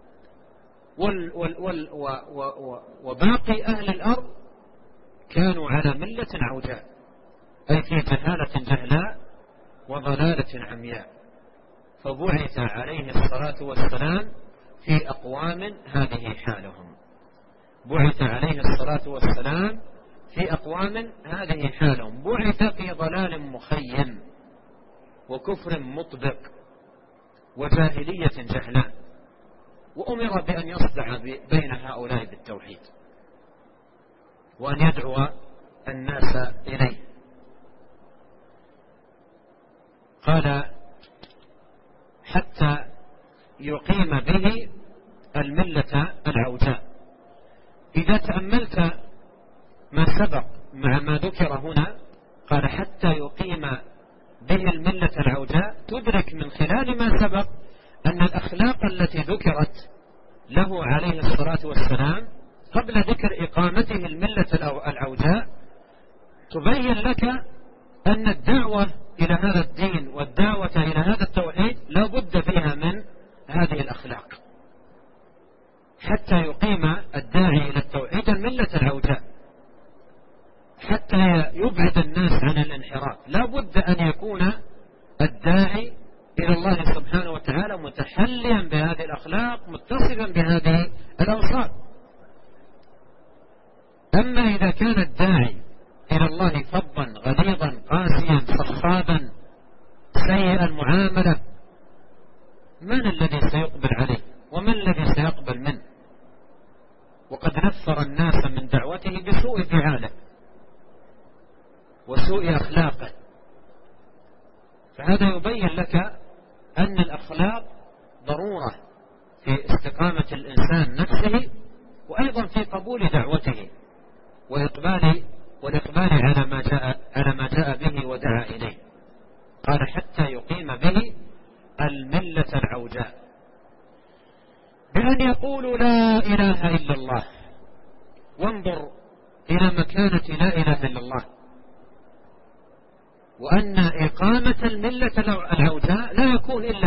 وباقي أهل الأرض كانوا على ملة عوجاء، أي في جهالة جهلاء وضلالة عمياء. فبعث عليه الصلاة والسلام في أقوام هذه حالهم، بعث عليه الصلاة والسلام في أقوام هذه حالهم، بعث في ضلال مخيم وكفر مطبق وجاهلية جهلاء، وأمر بأن يصدع بين هؤلاء بالتوحيد وأن يدعو الناس إليه. قال يقيم به الملة العوجاء. إذا تأملت ما سبق مع ما ذكر هنا، قال حتى يقيم به الملة العوجاء، تدرك من خلال ما سبق أن الأخلاق التي ذكرت له عليه الصلاة والسلام قبل ذكر إقامته الملة العوجاء تبين لك أن الدعوة إلى هذا الدين والدعوة إلى هذا التوحيد لا بد فيها من هذه الأخلاق حتى يقيم الداعي إلى التوحيد الملة العوجاء، حتى يبعد الناس عن الانحراف. لا بد أن يكون الداعي إلى الله سبحانه وتعالى متحليا بهذه الأخلاق، متصفا بهذه الأوصاف. أما إذا كان الداعي إلى الله فظا غليظا قاسيا صخابا سيء المعاملة، من الذي سيقبل عليه ومن الذي سيقبل منه؟ وقد نفر الناس من دعوته بسوء فعاله وسوء أخلاقه. فهذا يبين لك أن الأخلاق ضرورة في استقامة الإنسان نفسه، وأيضا في قبول دعوته والإقبال على ما جاء به ودعا إليه. قال حتى يقيم به الملة العوجاء بأن يقولوا لا إله إلا الله. وانظر إلى مكانة لا إله إلا الله، وأن إقامة الملة العوجاء لا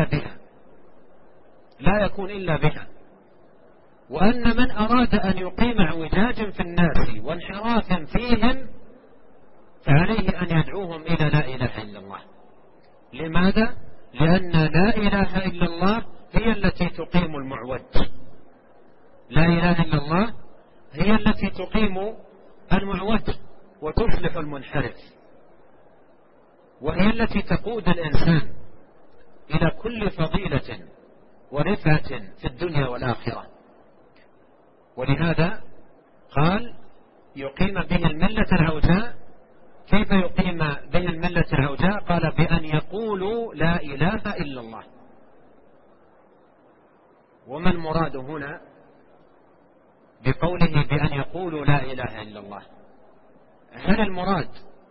يكون إلا بها، وأن من أراد أن يقيم اعوجاج في الناس وانحراف فيهم فعليه أن يدعوهم إلى لا إله إلا الله. لماذا؟ لأن لا إله إلا الله هي التي تقيم المعوج، لا إله إلا الله هي التي تقيم المعوج وتصلح المنحرف، وهي التي تقود الإنسان إلى كل فضيلة ورفعة في الدنيا والآخرة. ولهذا قال يقيم به الملة العوجاء. كيف يقيم به الملة العوجاء؟ قال بأن يقولوا لا إله إلا الله. وما المراد هنا بقوله بأن يقولوا لا إله إلا الله؟ هل المراد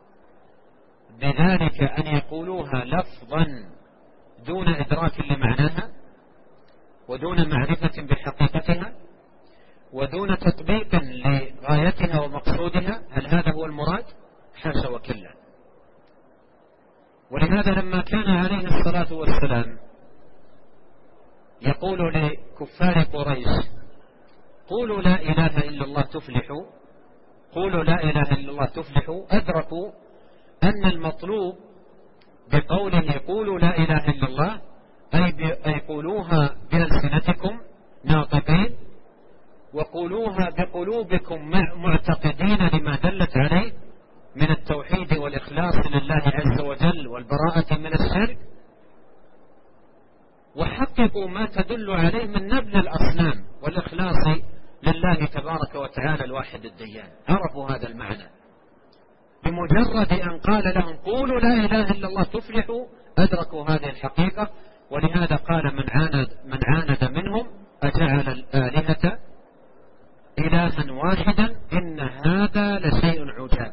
بذلك أن يقولوها لفظا دون إدراك لمعناها ودون معرفة بحقيقتها ودون تطبيق لغايتها ومقصودها؟ هل هذا هو المراد؟ حاشا وكلا. ولهذا لما كان عليه الصلاة والسلام يقول لكفار قريش قولوا لا إله إلا الله تفلحوا، قولوا لا إله إلا الله تفلحوا، أدركوا أن المطلوب بقوله قولوا لا إله إلا الله أي قولوها بألسنتكم ناطقين، وقولوها بقلوبكم معتقدين لما دلت عليه من التوحيد والإخلاص لله عز وجل والبراءة من الشرك، وحققوا ما تدل عليه من نبذ الأصنام والإخلاص لله تبارك وتعالى الواحد الديان. عرفوا هذا المعنى بمجرد أن قال لهم قولوا لا إله إلا الله تفلحوا، أدركوا هذه الحقيقة. ولهذا قال من عاند منهم أجعل الآلهة إلها واحدا إن هذا لشيء عجاب.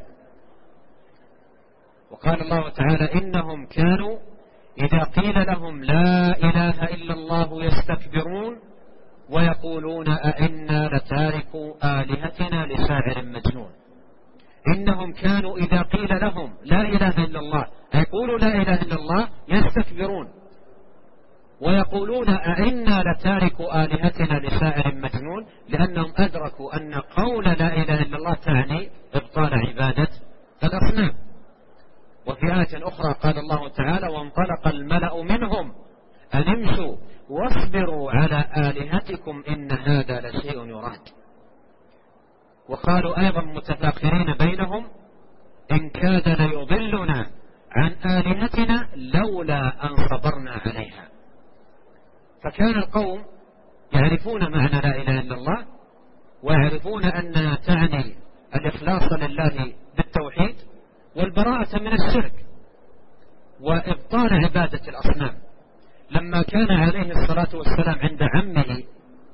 وقال الله تعالى إنهم كانوا إذا قيل لهم لا إله إلا الله يستكبرون ويقولون أئنا لتاركوا آلهتنا لشاعر مجنون. إنهم كانوا إذا قيل لهم لا إله إلا الله يقولوا لا إله إلا الله يستكبرون ويقولون أئنا لتاركوا آلهتنا لشاعر مجنون، لأنهم أدركوا أن قول لا إله إلا الله تعني إبطال عبادة الأصنام. وفي آية أخرى قال الله تعالى وانطلق الملأ منهم أن امشوا واصبروا على آلهتكم إن هذا لشيء يراد. وقالوا أيضا متفاخرين بينهم إن كاد ليضلنا عن آلهتنا لولا أن صبرنا عليها. فكان القوم يعرفون معنى لا إله إلا الله، ويعرفون أنها تعني الإخلاص لله بالتوحيد والبراءة من الشرك وإبطال عبادة الأصنام، لما كان عليه الصلاة والسلام عند عمه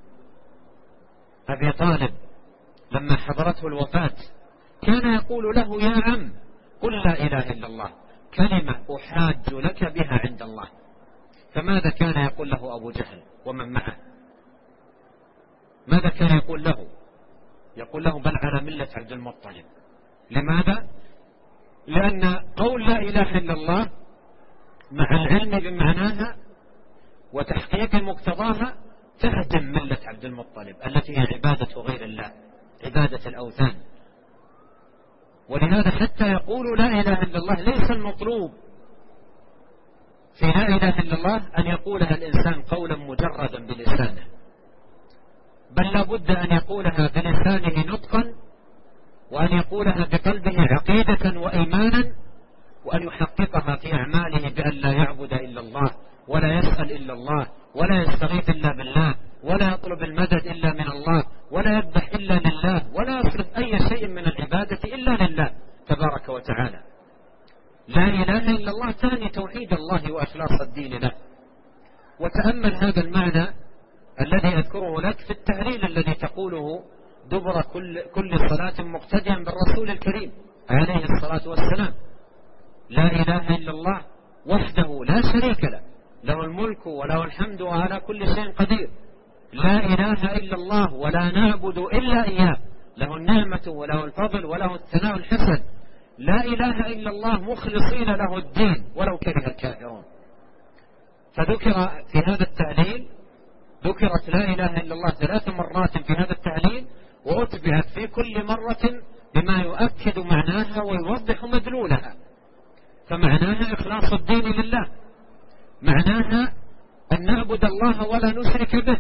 أبي طالب لما حضرته الوفاة كان يقول له: يا عم قل لا إله إلا الله، كلمة أحاج لك بها عند الله. فماذا كان يقول له أبو جهل ومن معه؟ ماذا كان يقول له؟ يقول له: بل على ملة عبد المطلب. لماذا؟ لأن قول لا إله إلا الله مع العلم بمعناها وتحقيق مقتضاها تهدم ملة عبد المطلب التي هي عبادة غير الله، عبادة الأوثان. ولهذا حتى يقول لا إله إلا الله ليس المطلوب في لا إله إلا الله أن يقولها الإنسان قولا مجردا بلسانه، بل لابد أن يقولها بلسانه نطقا، وأن يقولها بقلبه عقيدة وإيمانا، وأن يحققها في أعماله بأن لا يعبد إلا الله، ولا يسأل إلا الله، ولا يستغيث إلا بالله، ولا يطلب المدد إلا من الله، ولا يذبح إلا لله، ولا يصرف أي شيء من العبادة إلا لله تبارك وتعالى. لا إله إلا الله تعني توحيد الله وإخلاص الدين له. وتأمل هذا المعنى الذي أذكره لك في التهليل الذي تقوله دبر كل صلاة مقتديا بالرسول الكريم عليه الصلاة والسلام: لا إله إلا الله وحده لا شريك له، له الملك وله الحمد وعلى كل شيء قدير. لا إله إلا الله ولا نعبد إلا إياه، له النعمة وله الفضل وله الثناء الحسن. لا إله إلا الله مخلصين له الدين ولو كره الكافرون. فذكر في هذا التهليل ذكرت لا إله إلا الله 3 مرات في هذا التهليل، وأتبعت في كل مرة بما يؤكد معناها ويوضح مدلولها. فمعناها إخلاص الدين لله، معناها أن نعبد الله ولا نشرك به،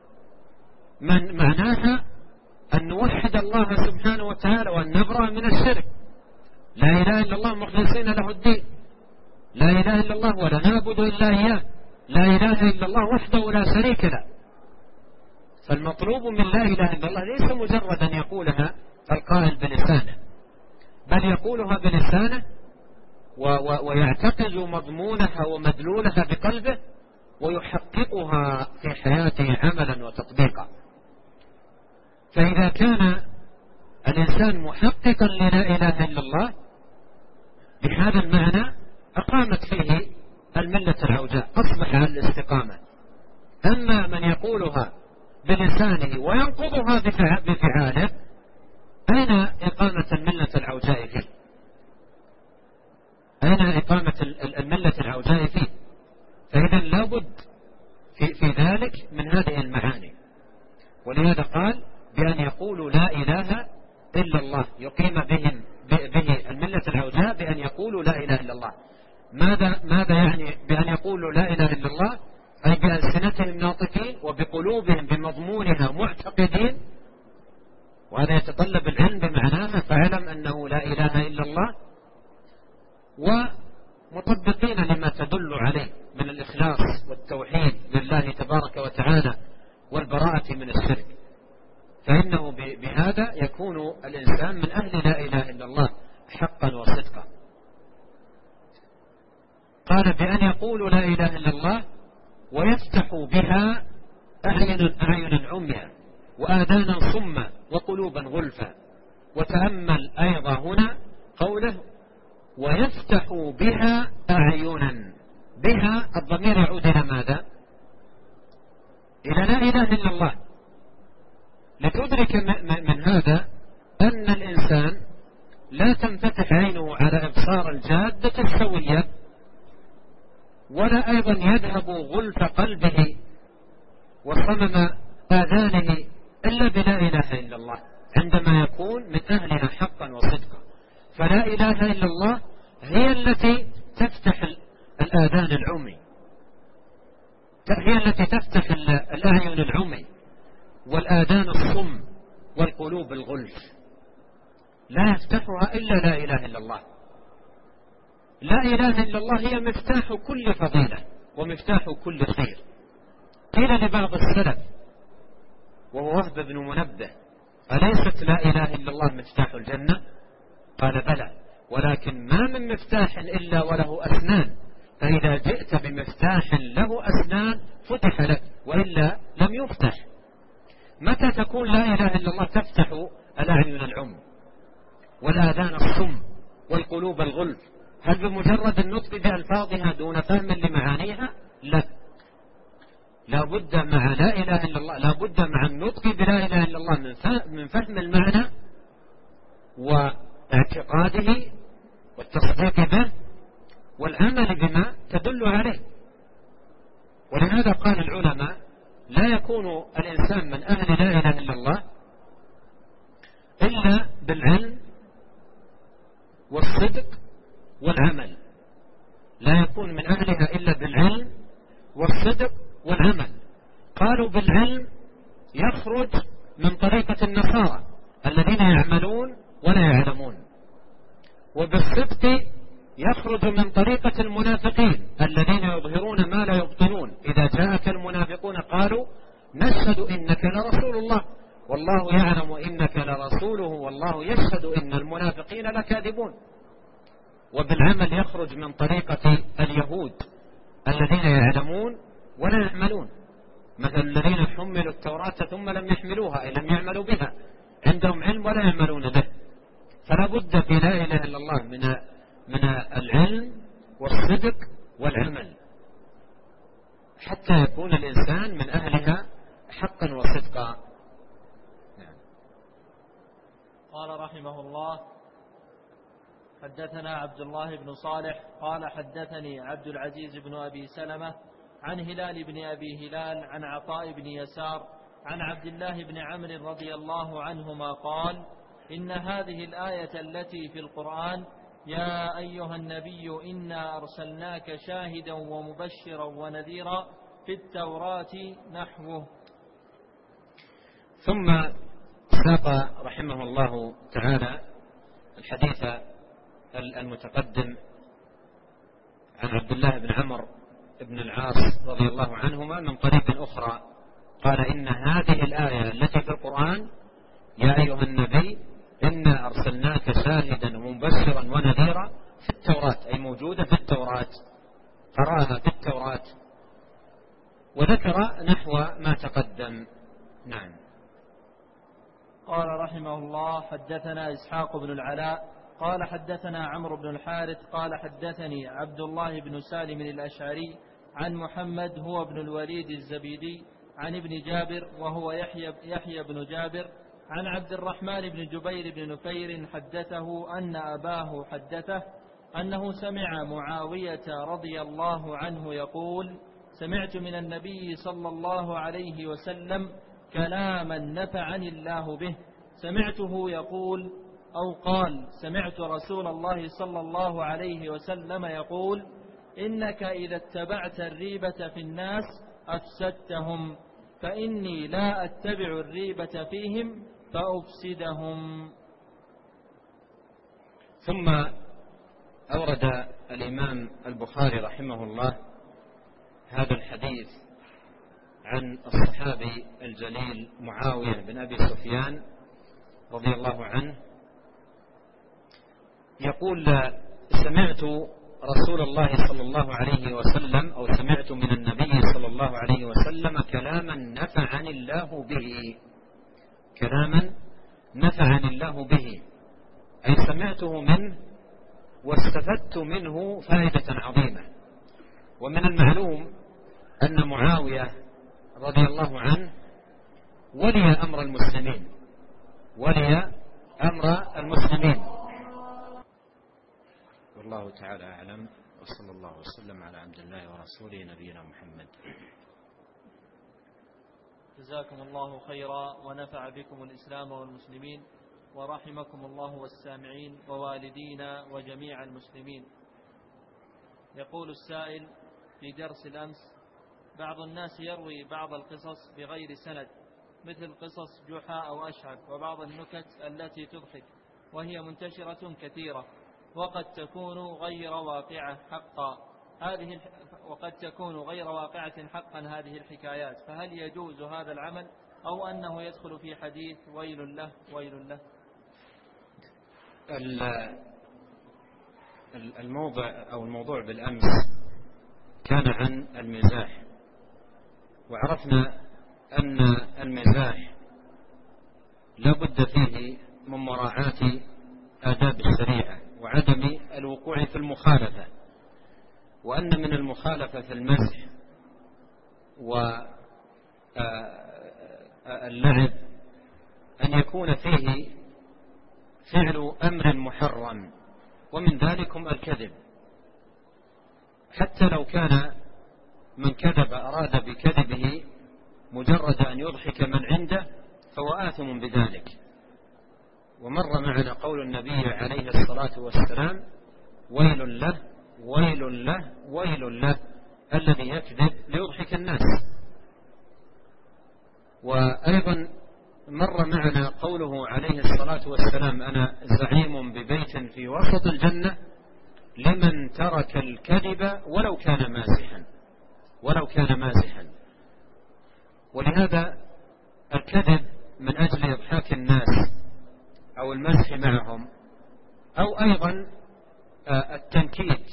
معناها أن نوحد الله سبحانه وتعالى وأن نبرأ من الشرك. لا إله إلا الله مخلصين له الدين، لا إله إلا الله ولا نعبد إلا إياه، لا إله إلا الله وحده لا شريك له. فالمطلوب من لا إله إلا الله ليس مجرد أن يقولها القائل بلسانه، بل يقولها بلسانه ويعتقد مضمونها ومدلولها بقلبه، ويحققها في حياته عملا وتطبيقا. فإذا كان الإنسان محققا للا إله إلا الله بهذا المعنى أقامت فيه الملة العوجاء، أصبح على الاستقامة. أما من يقولها بلسانه وينقضها بفعاله، أين إقامة الملة العوجاء فيه؟ أين إقامة الملة العوجاء فيه؟ فإذا لابد في ذلك من هذه المعاني. ولهذا قال بأن يقولوا لا إله إلا الله، يقيم به الملة العوجاء بأن يقولوا لا إله إلا الله. ماذا يعني بأن يقولوا لا إله إلا الله؟ أي بألسنتهم ناطقين وبقلوبهم بمضمونها معتقدين، وهذا يتطلب العلم بمعناها، فاعلم أنه لا إله إلا الله، ومطبقين لما تدل عليه من الإخلاص والتوحيد لله تبارك وتعالى والبراءة من الشرك. فإنه بهذا يكون الإنسان من أهل لا إله إلا الله حقا وصدقا. قال بأن يقولوا لا إله إلا الله ويفتحوا بها أعين عميا وآذانا صما وقلوبا غلفا. وتأمل أيضا هنا قوله ويفتحوا بها أعينا، بها الضمير يعود إلى ماذا؟ إلى لا إله إلا الله. لتدرك من هذا أن الإنسان لا تنفتح عينه على إبصار الجادة السوية، ولا أيضا يذهب غلف قلبه وصمم آذانه إلا بلا إله إلا الله عندما يكون من أهلها حقا وصدقا. فلا إله إلا الله هي التي تفتح الآذان العمي، هي التي تفتح الأعين العمي والآذان الصم والقلوب الغلف. لا يفتحها إلا لا إله إلا الله. لا إله إلا الله هي مفتاح كل فضيلة ومفتاح كل خير. قيل لبعض السلف وهو وهب بن منبه أليست لا إله إلا الله مفتاح الجنة؟ قال بلى، ولكن ما من مفتاح إلا وله أسنان، فإذا جئت بمفتاح له أسنان فتح لك، وإلا لم يفتح. متى تكون لا إله إلا الله تفتح الأعين العمي والآذان الصم والقلوب الغلف؟ هل بمجرد النطق بألفاظها دون فهم لمعانيها؟ لا، لا بد مع لا إله إلا الله، لا بد مع النطق بلا إله إلا الله من فهم المعنى واعتقاده والتصديق به والعمل بما تدل عليه. ولهذا قال العلماء: لا يكون الإنسان من أهل لا إله إلا الله إلا بالعلم والصدق والعمل، لا يكون من أهلها إلا بالعلم والصدق والعمل. قالوا بالعلم يخرج من طريقة النصارى الذين يعملون ولا يعلمون، وبالصدق يخرج من طريقة المنافقين الذين يظهرون ما لا يبطنون. إذا جاءك المنافقون قالوا: نشهد إنك لرسول الله والله يعلم إنك لرسوله والله يشهد إن المنافقين لكاذبون. وبالعمل يخرج من طريقة اليهود الذين يعلمون ولا يعملون، مثل الذين حملوا التوراة ثم لم يحملوها أي لم يعملوا بها، عندهم علم ولا يعملون به. فلا بد في لا إله إلا الله من العلم والصدق والعمل حتى يكون الإنسان من أهلها حقا وصدقا. قال رحمه الله: حدثنا عبد الله بن صالح قال حدثني عبد العزيز بن أبي سلمة عن هلال بن أبي هلال عن عطاء بن يسار عن عبد الله بن عمرو رضي الله عنهما قال: إن هذه الآية التي في القرآن: يا أيها النبي إنا أرسلناك شاهدا ومبشرا ونذيرا، في التوراة نحوه. ثم ساق رحمه الله تعالى الحديث المتقدم عن عبد الله بن عمرو بن العاص رضي الله عنهما من طريق أخرى، قال: إن هذه الآية التي في القرآن: يا أيها النبي إنا أرسلناك شاهدا ومبشرا ونذيرا، في التوراة، أي موجودة في التوراة، قرأها في التوراة، وذكر نحو ما تقدم. نعم. قال رحمه الله: حدثنا إسحاق بن العلاء قال حدثنا عمرو بن الحارث قال حدثني عبد الله بن سالم الأشعري عن محمد هو ابن الوليد الزبيدي عن ابن جابر وهو يحيى بن جابر عن عبد الرحمن بن جبير بن نفير حدثه أن أباه حدثه أنه سمع معاوية رضي الله عنه يقول: سمعت من النبي صلى الله عليه وسلم كلاما نفعني الله به، سمعته يقول أو قال: سمعت رسول الله صلى الله عليه وسلم يقول: إنك إذا اتبعت الريبة في الناس أفسدتهم، فإني لا أتبع الريبة فيهم فأفسدهم. ثم أورد الإمام البخاري رحمه الله هذا الحديث عن الصحابي الجليل معاوية بن أبي سفيان رضي الله عنه يقول: سمعت رسول الله صلى الله عليه وسلم، أو سمعت من النبي صلى الله عليه وسلم كلاما نفعني الله به، كلاما نفعني الله به، أي سمعته منه واستفدت منه فائدة عظيمة. ومن المعلوم أن معاوية رضي الله عنه ولي أمر المسلمين، ولي أمر المسلمين. والله تعالى أعلم، وصلى الله وسلم على عبد الله ورسوله نبينا محمد. جزاكم الله خيرا ونفع بكم الإسلام والمسلمين، ورحمكم الله والسامعين ووالدينا وجميع المسلمين. يقول السائل: في درس الأمس بعض الناس يروي بعض القصص بغير سند، مثل قصص جحا أو أشعب، وبعض النكت التي تضحك، وهي منتشرة كثيرة، وقد تكون غير واقعة حقا هذه الحكايات، فهل يجوز هذا العمل أو أنه يدخل في حديث ويل له ويل له؟ الموضوع بالأمس كان عن المزاح، وعرفنا أن المزاح لا بد فيه من مراعاة آداب الشريعة وعدم الوقوع في المخالفة، وأن من المخالفة في المزح واللعب أن يكون فيه فعل أمر محرم، ومن ذلكم الكذب، حتى لو كان من كذب أراد بكذبه مجرد أن يضحك من عنده فهو آثم بذلك. ومر معنا قول النبي عليه الصلاة والسلام: ويل له ويل له ويل له الذي يكذب ليضحك الناس. وأيضا مر معنا قوله عليه الصلاة والسلام: أنا زعيم ببيت في وسط الجنة لمن ترك الكذب ولو كان مازحا. ولهذا الكذب من أجل إضحاك الناس أو المزح معهم، أو أيضا التنكيت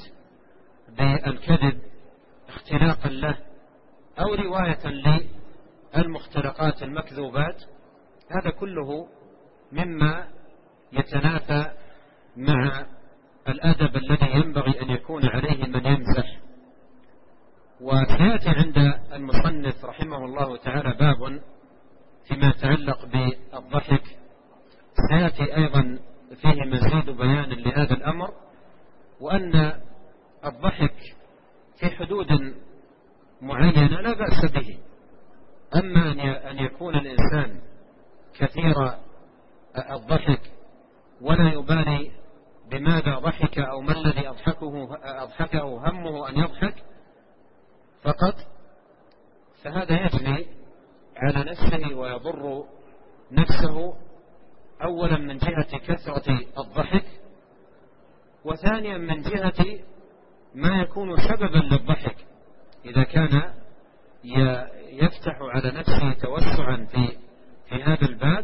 بالكذب اختلاقا له، أو رواية للمختلقات المكذوبات، هذا كله مما يتنافى مع الأدب الذي ينبغي أن يكون عليه من يمزح. وسيأتي عند المصنف رحمه الله تعالى باب فيما يتعلق بالضحك، سيأتي أيضا فيه مزيد بيان لهذا الأمر، وأن الضحك في حدود معينة لا بأس به. أما أن يكون الإنسان كثير الضحك ولا يبالي بماذا ضحك أو ما الذي أضحكه همه أن يضحك فقط، فهذا يجني على نفسه ويضر نفسه، أولا من جهة كثرة الضحك، وثانيا من جهة ما يكون سببا للضحك إذا كان يفتح على نفسه توسعا في هذا الباب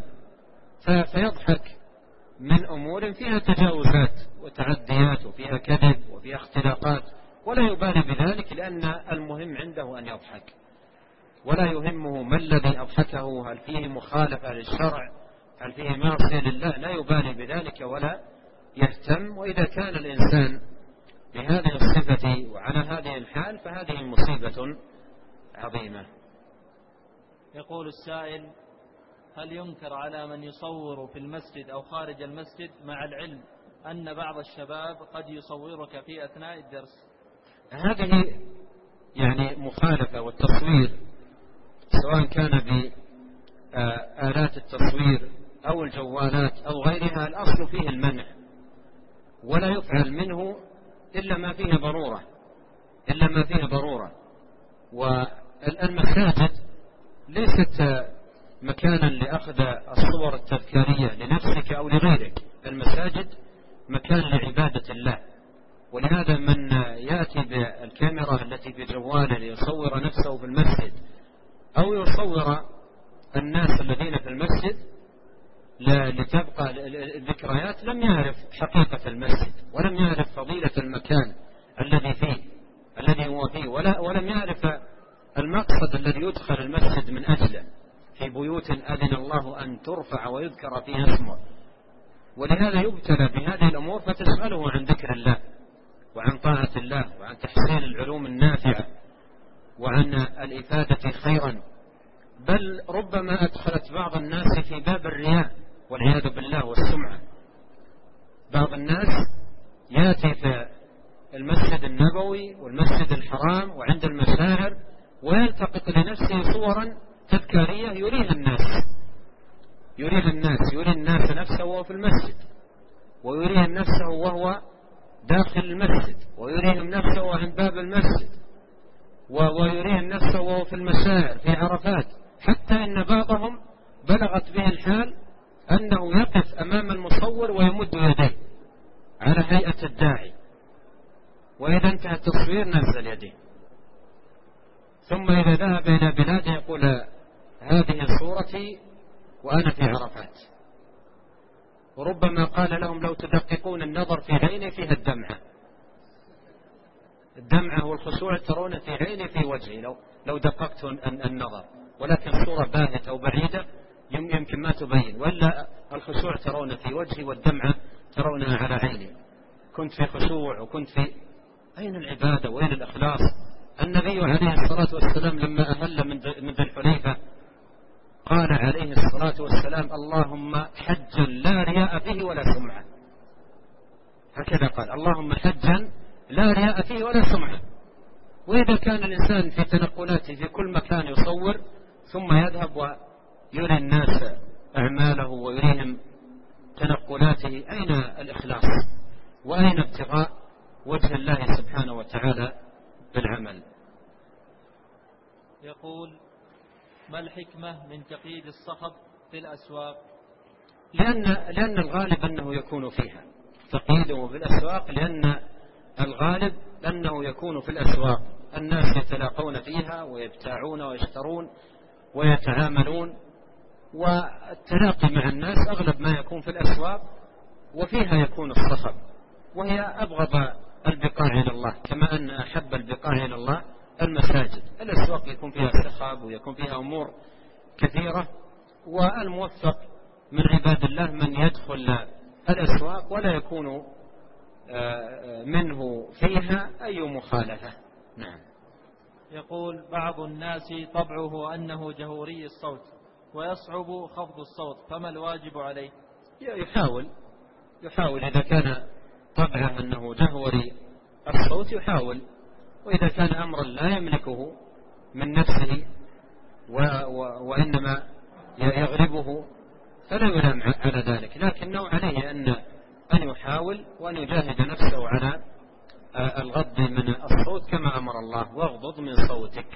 فيضحك من أمور فيها تجاوزات وتعديات وفيها كذب وفيها اختلاقات، ولا يبالي بذلك، لأن المهم عنده أن يضحك، ولا يهمه ما الذي أضحكه، هل فيه مخالفة للشرع، هل فيه معصية لله، لا يبالي بذلك ولا يهتم. وإذا كان الإنسان بهذه الصفة وعلى هذه الحال فهذه مصيبة عظيمة. يقول السائل: هل ينكر على من يصور في المسجد أو خارج المسجد مع العلم أن بعض الشباب قد يصورك في أثناء الدرس؟ هذه يعني مخالفة، والتصوير سواء كان بآلات التصوير أو الجوالات أو غيرها الأصل فيه المنع، ولا يفعل منه إلا ما فيه ضرورة. والمساجد ليست مكانا لأخذ الصور التذكارية لنفسك أو لغيرك، المساجد مكان لعبادة الله. ولهذا من يأتي بالكاميرا التي في جواله ليصور نفسه في المسجد أو يصور الناس الذين في المسجد لتبقى الذكريات لم يعرف حقيقة المسجد، ولم يعرف فضيلة المكان الذي هو فيه، ولم يعرف المقصد الذي يدخل المسجد من أجله، في بيوت أذن الله أن ترفع ويذكر فيها اسمه. ولهذا يبتلى بهذه الأمور، فتسأله عن ذكر الله وعن طاعة الله وعن تحصيل العلوم النافعة وعن الإفادة خيرا، بل ربما أدخلت بعض الناس في باب الرياء والعياذ بالله والسمعة. بعض الناس يأتي في المسجد النبوي والمسجد الحرام وعند المشاعر ويلتقط لنفسه صورا تذكارية يريها الناس نفسه وهو في المسجد، ويريهم نفسه وهو داخل المسجد، ويريهم نفسه عند باب المسجد، ويريهم نفسه وهو في المشاعر في عرفات، حتى إن بعضهم بلغت به الحال أنه يقف أمام المصور ويمد يديه على هيئة الداعي، وإذا انتهى التصوير نزل يديه، ثم إذا ذهب إلى بلاده يقول: هذه صورتي وأنا في عرفات. وربما قال لهم: لو تدققون النظر في عيني فيها الدمعة. الدمعة والخشوع ترون في عيني في وجهي لو دققت النظر، ولكن صورة باهتة أو بعيدة يمكن ما تبين، وإلا الخشوع ترون في وجهي والدمعة ترونها على عيني. كنت في خشوع وكنت في أين العبادة وأين الإخلاص؟ النبي عليه الصلاة والسلام لما أهل من ذي الحليفة قال عليه الصلاة والسلام: اللهم حجا لا رياء فيه ولا سمعة. هكذا قال: اللهم حجا لا رياء فيه ولا سمعة. وإذا كان الإنسان في تنقلاته في كل مكان يصور ثم يذهب ويري الناس أعماله ويريهم تنقلاته، أين الإخلاص وأين ابتغاء وجه الله سبحانه وتعالى بالعمل؟ يقول: ما الحكمة من تقييد الصخب في الأسواق؟ لأن الغالب أنه يكون فيها تقييده في الأسواق، لأن الغالب أنه يكون في الأسواق، الناس يتلاقون فيها ويبتاعون ويشترون ويتعاملون، والتلاقي مع الناس أغلب ما يكون في الأسواق، وفيها يكون الصخب، وهي أبغض البقاع إلى الله، كما أن أحب البقاع إلى الله المساجد. الأسواق يكون فيها صخب ويكون فيها أمور كثيرة، والموفق من عباد الله من يدخل الأسواق ولا يكون منه فيها أي مخالفة. نعم. يقول: بعض الناس طبعه أنه جهوري الصوت ويصعب خفض الصوت، فما الواجب عليه؟ يحاول إذا كان طبعه أنه جهوري الصوت يحاول، وإذا كان أمرا لا يملكه من نفسه وإنما يغلبه فلا يلام على ذلك، لكنه عليه أن يحاول وأن يجاهد نفسه على الغض من الصوت كما أمر الله: واغضض من صوتك.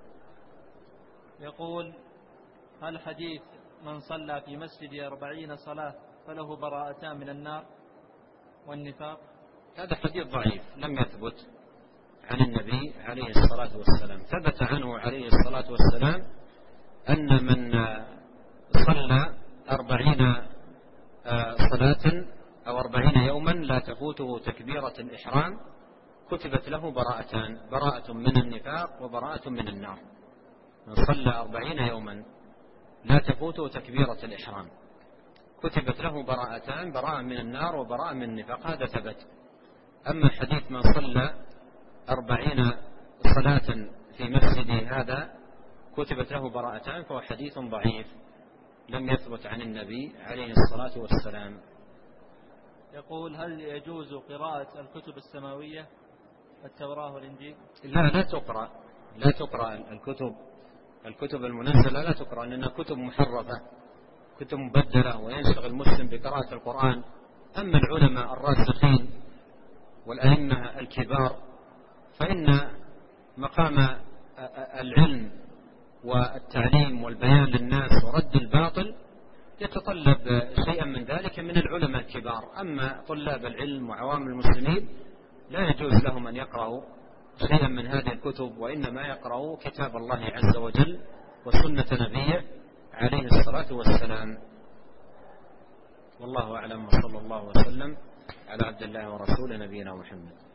يقول: هل حديث من صلى في مسجد 40 صلاة فله براءتان من النار والنفاق؟ هذا حديث ضعيف لم يثبت عن النبي عليه الصلاة والسلام. ثبت عنه عليه الصلاة والسلام أن من صلى 40 صلاة أو 40 يوما لا تفوته تكبيرة الإحرام كتبت له براءتان: براءة من النفاق وبراءة من النار. من صلى 40 يوما لا تفوته تكبيرة الإحرام كتبت له براءتان: براءة من النار وبراءة من النفاق. هذا ثبت. أما حديث من صلى 40 صلاة في مسجد هذا كتبت له براءتان فهو حديث ضعيف لم يثبت عن النبي عليه الصلاة والسلام. يقول: هل يجوز قراءة الكتب السماوية التوراة والإنجيل؟ لا تقرأ الكتب المنزلة، لا تقرأ، لأنها كتب محرفة، كتب مبدلة، وينشغل المسلم بقراءة القرآن. أما العلماء الراسخين والأئمة الكبار فإن مقام العلم والتعليم والبيان للناس ورد الباطل يتطلب شيئا من ذلك من العلماء الكبار. أما طلاب العلم وعوام المسلمين لا يجوز لهم أن يقرأوا شيئا من هذه الكتب، وإنما يقرأوا كتاب الله عز وجل وسنة نبيه عليه الصلاة والسلام. والله أعلم، وصلى الله وسلم على عبد الله ورسوله نبينا محمد.